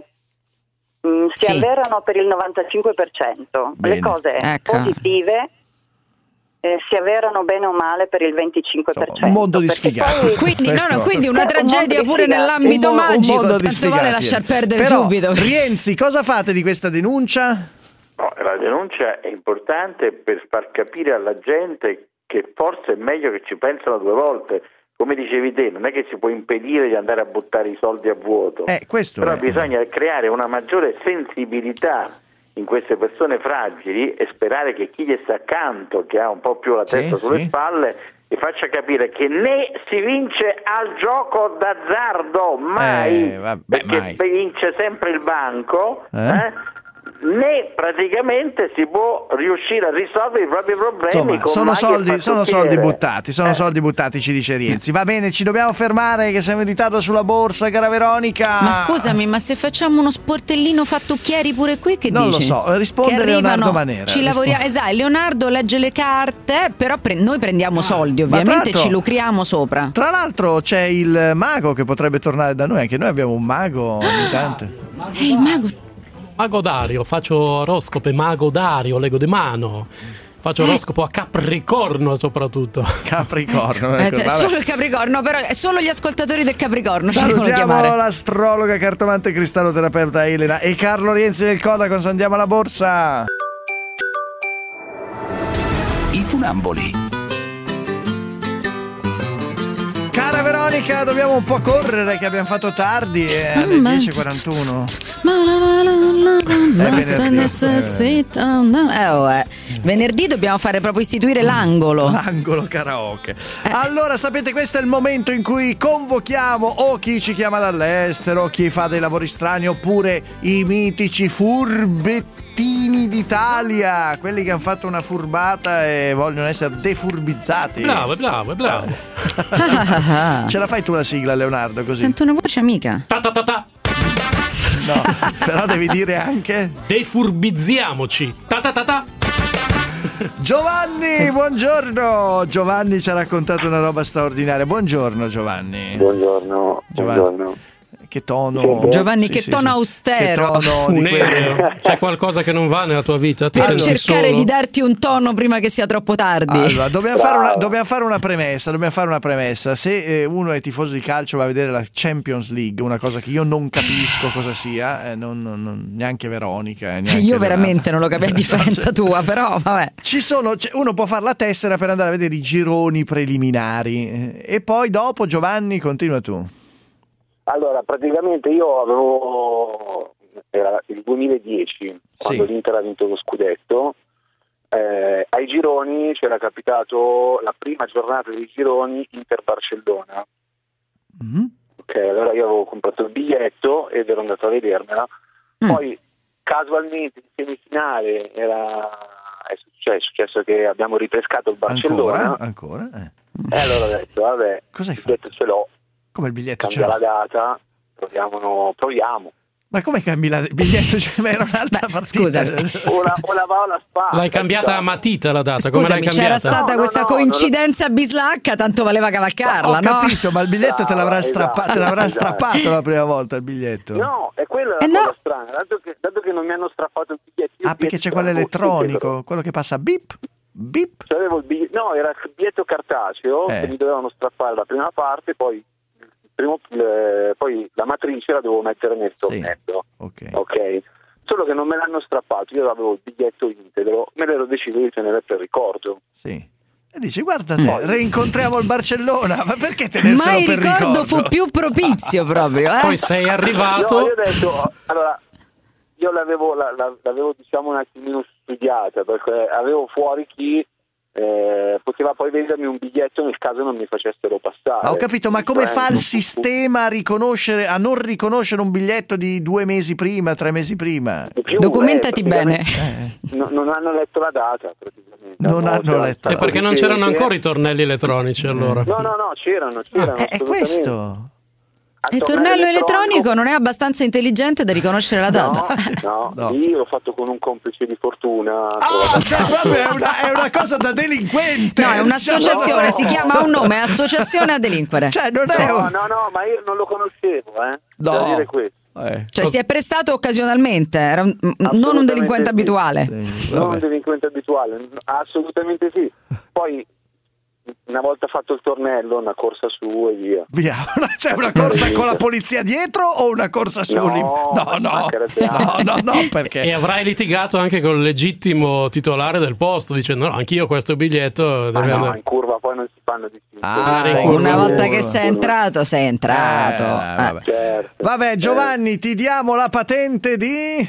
mh, si Sì. avverano per il novantacinque per cento, Bene. le cose Ecco. positive eh, si avverano bene o male per il venticinque per cento. Un mondo di perché sfigati. poi- Quindi, no, Questo- no, quindi una Un mondo tragedia di pure sfigati. nell'ambito Un mo- un magico, mondo di tanto vale sfigati. lasciar perdere Però, subito. Rienzi, cosa fate di questa denuncia? No, la denuncia è importante per far capire alla gente che forse è meglio che ci pensano due volte. Come dicevi te, non è che si può impedire di andare a buttare i soldi a vuoto, Eh, questo però è. bisogna creare una maggiore sensibilità in queste persone fragili e sperare che chi gli sta accanto, che ha un po' più la Sì, testa sulle sì. spalle, gli faccia capire che né si vince al gioco d'azzardo, mai, Eh, vabbè, perché mai. vince sempre il banco, Eh? eh? né praticamente si può riuscire a risolvere i propri problemi. Insomma, con sono maglie e soldi, sono soldi fattucchiere. buttati, sono Eh. soldi buttati, ci dice Rienzi. Va bene, ci dobbiamo fermare che siamo in ritardo sulla borsa, cara Veronica. Ma scusami, ma se facciamo uno sportellino fattucchieri pure qui, che Non dici? lo so, risponde Che arrivano, Leonardo Manera. Ci Risponde. lavoriamo, esatto, Leonardo legge le carte, però pre- noi prendiamo soldi, Ma tra ovviamente l'altro- ci lucriamo sopra. Tra l'altro c'è il mago che potrebbe tornare da noi, anche noi abbiamo un mago ogni tanto. Eh, il mago. Mago Dario, faccio oroscope Mago Dario, leggo de mano. Faccio oroscopo a Capricorno soprattutto. Capricorno, ecco, eh, solo il Capricorno, però è solo gli ascoltatori del Capricorno. Salutiamo l'astrologa, cartomante, cristalloterapeuta Elena e Carlo Rienzi del Codacons. Andiamo alla borsa. I funamboli. Cara Veronica, dobbiamo un po' correre che abbiamo fatto tardi, è alle dieci e quarantuno. Eh, oh, eh. Venerdì dobbiamo fare proprio istituire l'angolo. L'angolo karaoke. Eh. Allora, sapete, questo è il momento in cui convochiamo o chi ci chiama dall'estero, chi fa dei lavori strani, oppure i mitici furbettini d'Italia, quelli che hanno fatto una furbata e vogliono essere defurbizzati. Bravo, bravo, bravo. Ce la fai tu la sigla, Leonardo, così? Sento una voce amica. Ta ta ta ta. No, però devi dire anche defurbizziamoci. Ta ta ta ta. Giovanni, buongiorno. Giovanni ci ha raccontato una roba straordinaria. Buongiorno Giovanni. Buongiorno. Giovanni. Buongiorno. Che tono, Giovanni, sì, che sì, tono sì. austero. Che tono di quello... C'è qualcosa che non va nella tua vita? Ti a senti cercare solo? di darti un tono prima che sia troppo tardi. Allora, dobbiamo fare, una, dobbiamo fare una premessa. Dobbiamo fare una premessa. Se eh, uno è tifoso di calcio, va a vedere la Champions League, una cosa che io non capisco cosa sia, eh, non, non, non, neanche Veronica. Eh, neanche io veramente Leonardo. non lo capisco, a differenza tua, però vabbè. Ci sono, cioè, uno può fare la tessera per andare a vedere i gironi preliminari eh, e poi dopo, Giovanni, continua tu. Allora, praticamente io avevo, era il duemiladieci, quando sì. l'Inter ha vinto lo scudetto, eh, ai gironi c'era capitato la prima giornata dei gironi Inter-Barcellona. Mm-hmm. Ok, allora io avevo comprato il biglietto ed ero andato a vedermela. Mm. Poi, casualmente, in semifinale era, è, successo, è successo che abbiamo ripescato il Barcellona. Ancora? Ancora? Eh. E allora ho detto, vabbè, cosa hai il biglietto ce l'ho. Come il biglietto cambia ce la data, proviamo, proviamo. Ma come cambi la- il biglietto? Cioè, ma era un'altra Beh, partita. scusa. O la, o la va o la spalla. L'hai cambiata a matita la data? Come l'hai Scusami, c'era cambiata? stata No, questa no, no, coincidenza bislacca, tanto valeva cavalcarla, Ho no? capito, ma il biglietto te l'avrà, Brava, strappa- esatto, te l'avrà esatto. strappato la prima volta il biglietto. No, è quella la Eh, cosa no. strana, dato che, dato che non mi hanno strappato il biglietto. io Ah, perché c'è quello biglietto elettronico, quello che passa bip, bip. Cioè, avevo il biglietto, no, era il biglietto cartaceo Eh. che mi dovevano strappare la prima parte, poi il primo, eh, poi la matrice la dovevo mettere nel tornello. Ok. Ok. Solo che non me l'hanno strappato, io avevo il biglietto integro, me l'ero deciso di tenere per ricordo. Sì. E dici, guarda te, reincontriamo il Barcellona, ma perché tenerselo Ma il per ricordo ricordo? fu più propizio proprio, eh? Poi sei arrivato. No, io ho detto, allora, io l'avevo, la, la, l'avevo diciamo un attimino studiata, perché avevo fuori chi eh, poteva poi vendermi un biglietto nel caso non mi facessero passare. Ma ho capito, ma come Cioè, fa il non- sistema a riconoscere, a non riconoscere un biglietto di due mesi prima, tre mesi prima? più, Documentati eh, bene. praticamente No- non hanno letto la data praticamente. Non hanno c'era- letto. E perché non sì, c'erano sì. ancora i tornelli elettronici allora? No, no, no, c'erano, c'erano. Eh, è assolutamente. questo. Il tornello elettronico non è abbastanza intelligente da riconoscere la data. No, No. no, io l'ho fatto con un complice di fortuna. Ah, cioè proprio è una, è una cosa da delinquente. No, è un'associazione, No. si chiama un nome, associazione a delinquere. Cioè, non Sì. è No, un... no, no, ma io non lo conoscevo, eh. No. Da dire questo. Eh. Cioè si è prestato occasionalmente, era un- non un Assolutamente delinquente sì. abituale. Sì, Non un vabbè. delinquente abituale, assolutamente sì. Poi una volta fatto il tornello, una corsa su e via. Via, c'è una corsa con la polizia dietro o una corsa su? No, lì? no, no, mancherebbe no, altro. no, no, perché E avrai litigato anche col legittimo titolare del posto dicendo no, anch'io questo biglietto Ma deve no, andare. in curva poi non si fanno distinzioni. Ah, in in curva. Una volta curva. che sei entrato, sei entrato. Eh, Eh. vabbè. Certo. Vabbè, Giovanni, ti diamo la patente di...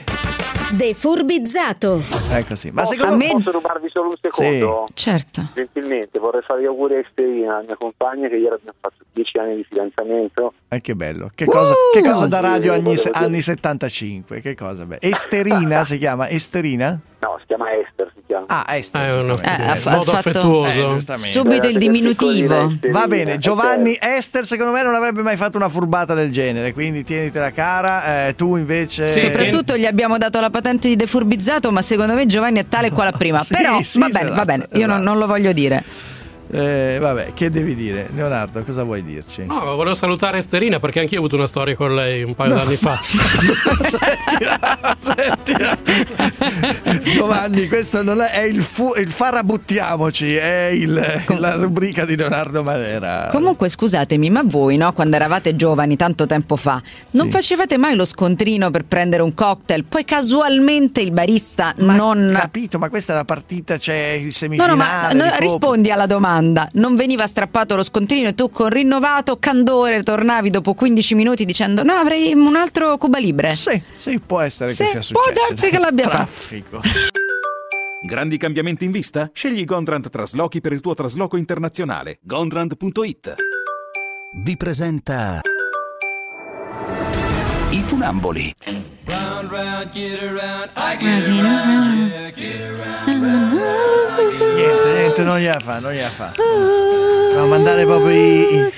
Defurbizzato. Ecco sì, ma Posso, secondo me- posso rubarvi solo un secondo? Certo. Gentilmente, vorrei fare gli auguri a Esterina, la mia compagna, che ieri abbiamo fatto dieci anni di fidanzamento. Eh, che bello, che cosa, che cosa da radio Sì, anni, volevo dire. anni settantacinque, che cosa bello. Esterina si chiama, Esterina? No, si chiama Esther, si chiama. Ah, Esther, È un giustamente. Eh, ha fa- modo fatto- affettuoso. Eh, giustamente. Subito il diminutivo. Va bene, Giovanni, Esther secondo me non avrebbe mai fatto una furbata del genere, quindi tienitela cara, eh, tu invece... Sì, Soprattutto gli abbiamo dato la patente di defurbizzato, ma secondo me Giovanni è tale e quale prima. Sì, Però sì, va bene, esatto, va bene, io non, esatto. non lo voglio dire. Eh, vabbè, che devi dire? Leonardo, cosa vuoi dirci? No, volevo salutare Esterina perché anch'io ho avuto una storia con lei un paio no. d'anni fa. Sentila, sentila. Giovanni, questo non è, è il, fu, il farabuttiamoci, è il, Com- la rubrica di Leonardo Manera. Comunque scusatemi, ma voi, no, quando eravate giovani tanto tempo fa, non sì. facevate mai lo scontrino per prendere un cocktail, poi casualmente il barista ma non... capito, ma questa è la partita, c'è il semifinale. No, no, ma no, rispondi alla domanda. Non veniva strappato lo scontrino e tu con rinnovato candore tornavi dopo quindici minuti dicendo no, avrei un altro Cuba Libre? Sì, sì, può essere sì, che sia successo. Può darsi che l'abbia Traffico. fatto. Grandi cambiamenti in vista? Scegli Gondrand Traslochi per il tuo trasloco internazionale. Gondrand punto it. Vi presenta I Funamboli. Round, round, get around, I get around, yeah, get around. Niente, niente, non gliela fa, non gliela fa. Dobbiamo mandare proprio i... i...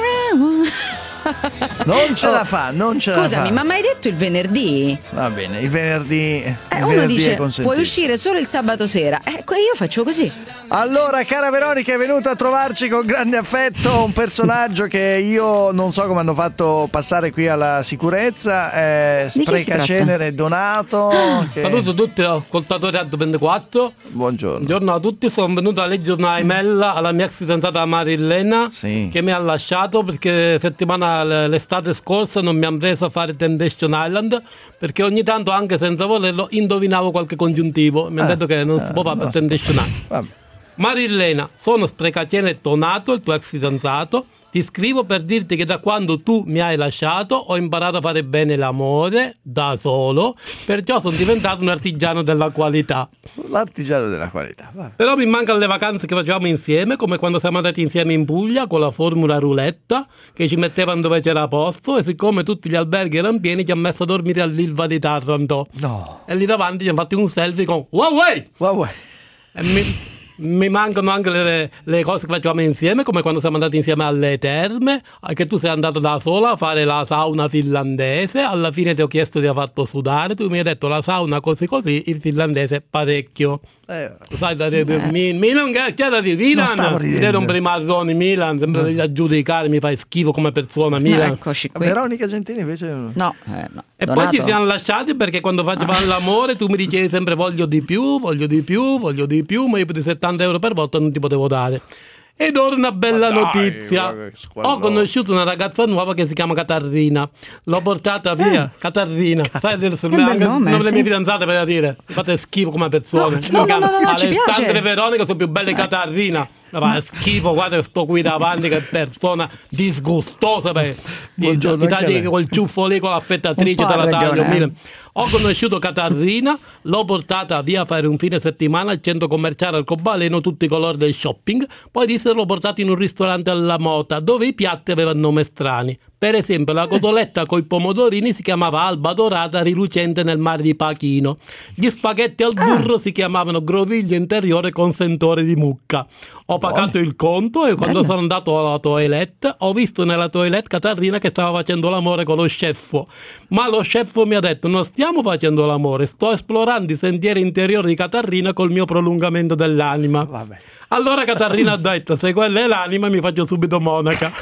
Non ce oh, la fa, non ce scusami, la fa. Scusami, ma mi hai detto il venerdì? Va bene, il venerdì, il eh, uno venerdì dice, è consentito. puoi uscire solo il sabato sera. Eh, io faccio così. Allora, cara Veronica, è venuta a trovarci con grande affetto un personaggio che io non so come hanno fatto passare qui alla sicurezza, eh, Sprecacenere Donato. Ah, che... Saluto tutti gli ascoltatori a ventiquattro. Buongiorno. Buongiorno a tutti, sono venuto a leggere una email alla mia ex fidanzata Marilena, sì. che mi ha lasciato perché settimana l'estate scorsa non mi hanno preso a fare Temptation Island, perché ogni tanto, anche senza volerlo, indovinavo qualche congiuntivo. Mi hanno ah, detto che non ah, si può fare per Temptation Island. Vabbè. Marilena, sono Sprecacenere Donato, il tuo ex fidanzato. Ti scrivo per dirti che da quando tu mi hai lasciato ho imparato a fare bene l'amore da solo, perciò sono diventato un artigiano della qualità. L'artigiano della qualità. Vabbè. Però mi mancano le vacanze che facevamo insieme, come quando siamo andati insieme in Puglia con la formula rouletta, che ci mettevano dove c'era posto, e siccome tutti gli alberghi erano pieni ci ha messo a dormire all'Ilva di Taranto. No. E lì davanti ci hanno fatto un selfie con Huawei. Huawei. E mi... Mi mancano anche le, le cose che facevamo insieme, come quando siamo andati insieme alle terme, che tu sei andato da sola a fare la sauna finlandese, alla fine ti ho chiesto di aver fatto sudare, tu mi hai detto la sauna così così, il finlandese parecchio. Eh. Sai, da, da, da, eh. Milan, c'era di Milan, ti non primarroni Milan, sempre no. a giudicare, mi fai schifo come persona Milan. No, eccoci qui. Veronica Gentini invece no, eh, no. E Donato. Poi ci siamo lasciati perché quando facevamo ah. l'amore tu mi dicevi sempre voglio di più, voglio di più, voglio di più, ma io per settanta euro per volta non ti potevo dare. Ed ora una bella dai, notizia. Ho conosciuto una ragazza nuova che si chiama Catarrina. L'ho portata via. Eh. Catarina. Sai adesso il nome, nome le sì. mie fidanzate per dire. Fate schifo come persone. No, no, no, no, no, Alessandra e Veronica sono più belle eh. Catarina. Ma schifo, guarda sto qui davanti, che persona disgustosa. Ti tagli col ciuffo lì con l'affettatrice te la taglio. Eh. Ho conosciuto Catarina, l'ho portata via a fare un fine settimana al centro commerciale Arcobaleno, tutti i colori del shopping. Poi disse l'ho portato in un ristorante alla Mota, dove i piatti avevano nomi strani. Per esempio la cotoletta coi pomodorini si chiamava Alba Dorata rilucente nel mare di Pachino. Gli spaghetti al burro ah. si chiamavano Groviglio interiore con sentore di mucca. Ho pagato il conto e quando Bene. sono andato alla toilette ho visto nella toilette Catarina che stava facendo l'amore con lo sceffo. Ma lo sceffo mi ha detto non stiamo facendo l'amore, sto esplorando i sentieri interiori di Catarina col mio prolungamento dell'anima. Vabbè. Allora Catarina ha detto se quella è l'anima mi faccio subito monaca.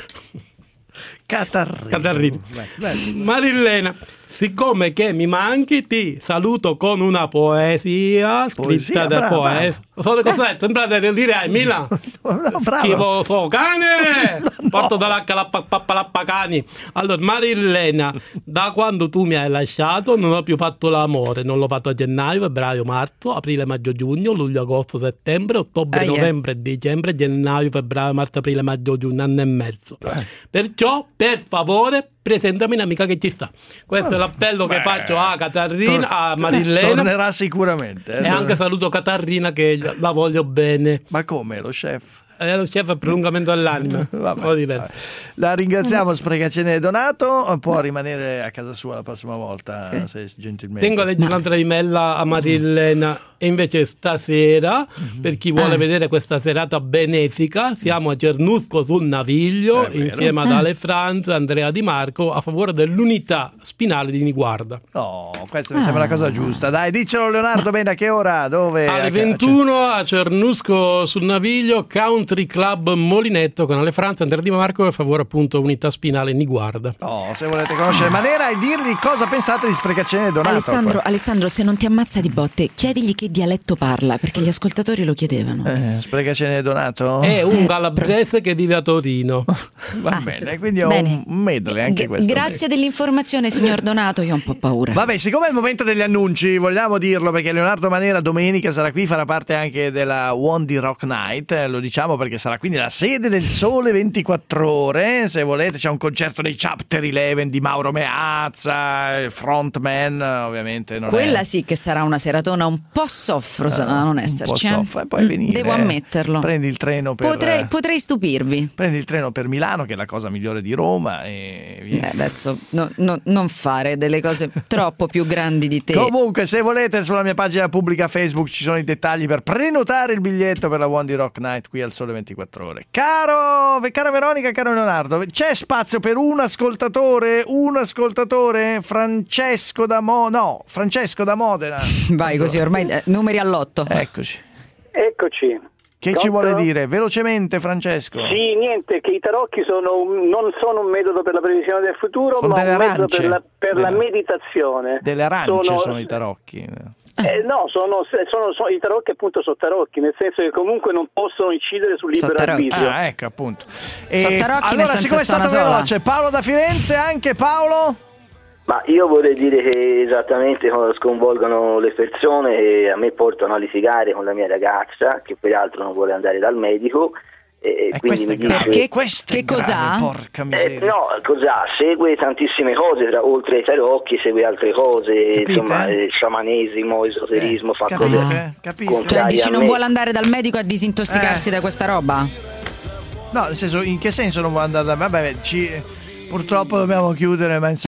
Catarrina. Catarrina. Marilena, siccome che mi manchi ti saluto con una poesia scritta poesia, da brava, poesia. So cosa è? Sembra di dire a Milan. No, Schivo so cane. No. Porto dall'acca la pappalappacani. Allora Marilena, da quando tu mi hai lasciato non ho più fatto l'amore, non l'ho fatto a gennaio, febbraio, marzo, aprile, maggio, giugno, luglio, agosto, settembre, ottobre, oh, novembre, yeah. dicembre, gennaio, febbraio, marzo, aprile, maggio, giugno, anno e mezzo. Eh. Perciò per favore presentami un'amica che ci sta. Questo oh, è l'appello beh, che faccio a Catarina, tor- a Marilena. Tornerà sicuramente. Eh, e anche saluto Catarina che la voglio bene. Ma come? Lo chef? Eh, lo chef è prolungamento dell'anima. Vabbè, un po' diverso. Vabbè. La ringraziamo Sprecacenere Donato. Può rimanere a casa sua la prossima volta, sì. se gentilmente. Tengo a leggere un'altra email a Marilena. E invece stasera, mm-hmm. per chi vuole ah. vedere questa serata benefica, siamo a Cernusco sul Naviglio insieme ad Ale Franz, Andrea Di Marco a favore dell'unità spinale di Niguarda. Oh, questa mi sembra una cosa giusta. Dai, diccelo Leonardo, bene, a che ora? Dove? Alle ventuno a Cernusco sul Naviglio, Country Club Molinetto con Ale Franz, Andrea Di Marco a favore appunto unità spinale Niguarda. Oh, se volete conoscere Manera e dirgli cosa pensate di Sprecacene Donato. Alessandro, Alessandro, se non ti ammazza di botte, chiedigli che dialetto parla, perché gli ascoltatori lo chiedevano. Eh, Sprecacene Donato? È un calabrese che vive a Torino. Va ah, bene, quindi ho bene. un medley anche G- questo. Grazie medley. dell'informazione, signor Donato, io ho un po' paura. Vabbè, siccome è il momento degli annunci, vogliamo dirlo perché Leonardo Manera domenica sarà qui, farà parte anche della Wondi Rock Night, eh, lo diciamo perché sarà quindi la sede del Sole ventiquattro Ore, se volete c'è un concerto dei Chapter Eleven di Mauro Meazza, frontman ovviamente. Non Quella è... sì che sarà una seratona un po' soffro se a non esserci. Un po' soffa, e poi venire, devo ammetterlo. Prendi il treno per... Potrei, potrei stupirvi. Prendi il treno per Milano, che è la cosa migliore di Roma, e via. Eh, adesso no, no, non fare delle cose troppo più grandi di te. Comunque, se volete, sulla mia pagina pubblica Facebook ci sono i dettagli per prenotare il biglietto per la Wondi Rock Night qui al Sole ventiquattro Ore. Caro, cara Veronica, caro Leonardo, c'è spazio per un ascoltatore? Un ascoltatore? Francesco da Mo... no, Francesco da Modena. Vai così, ormai eh, numeri all'otto. Eccoci. Eccoci. Che Pronto? Ci vuole dire? Velocemente, Francesco. Sì, niente, che i tarocchi sono un, non sono un metodo per la previsione del futuro, sono ma un arance. metodo per, la, per delle, la meditazione. Delle arance sono, sono i tarocchi. Eh, no, sono, sono, sono i tarocchi appunto sono tarocchi, nel senso che comunque non possono incidere sul libero arbitrio. Ah, ecco, appunto. E tarocchi, allora, siccome è stato veloce, Paolo da Firenze, anche Paolo? Ma io vorrei dire che esattamente sconvolgono le persone e a me portano a litigare con la mia ragazza, che peraltro non vuole andare dal medico. E eh, quindi mi dice, perché? Che cos'ha? Porca miseria. Eh, no, cos'ha? Segue tantissime cose, tra, oltre ai tarocchi segue altre cose, capite? Insomma, eh, sciamanesimo, esoterismo, eh, fa capite? cose Capite? Cioè dici non vuole andare dal medico a disintossicarsi eh. da questa roba? No, nel senso, in che senso non vuole andare dal medico? Vabbè, ci... purtroppo dobbiamo chiudere, ma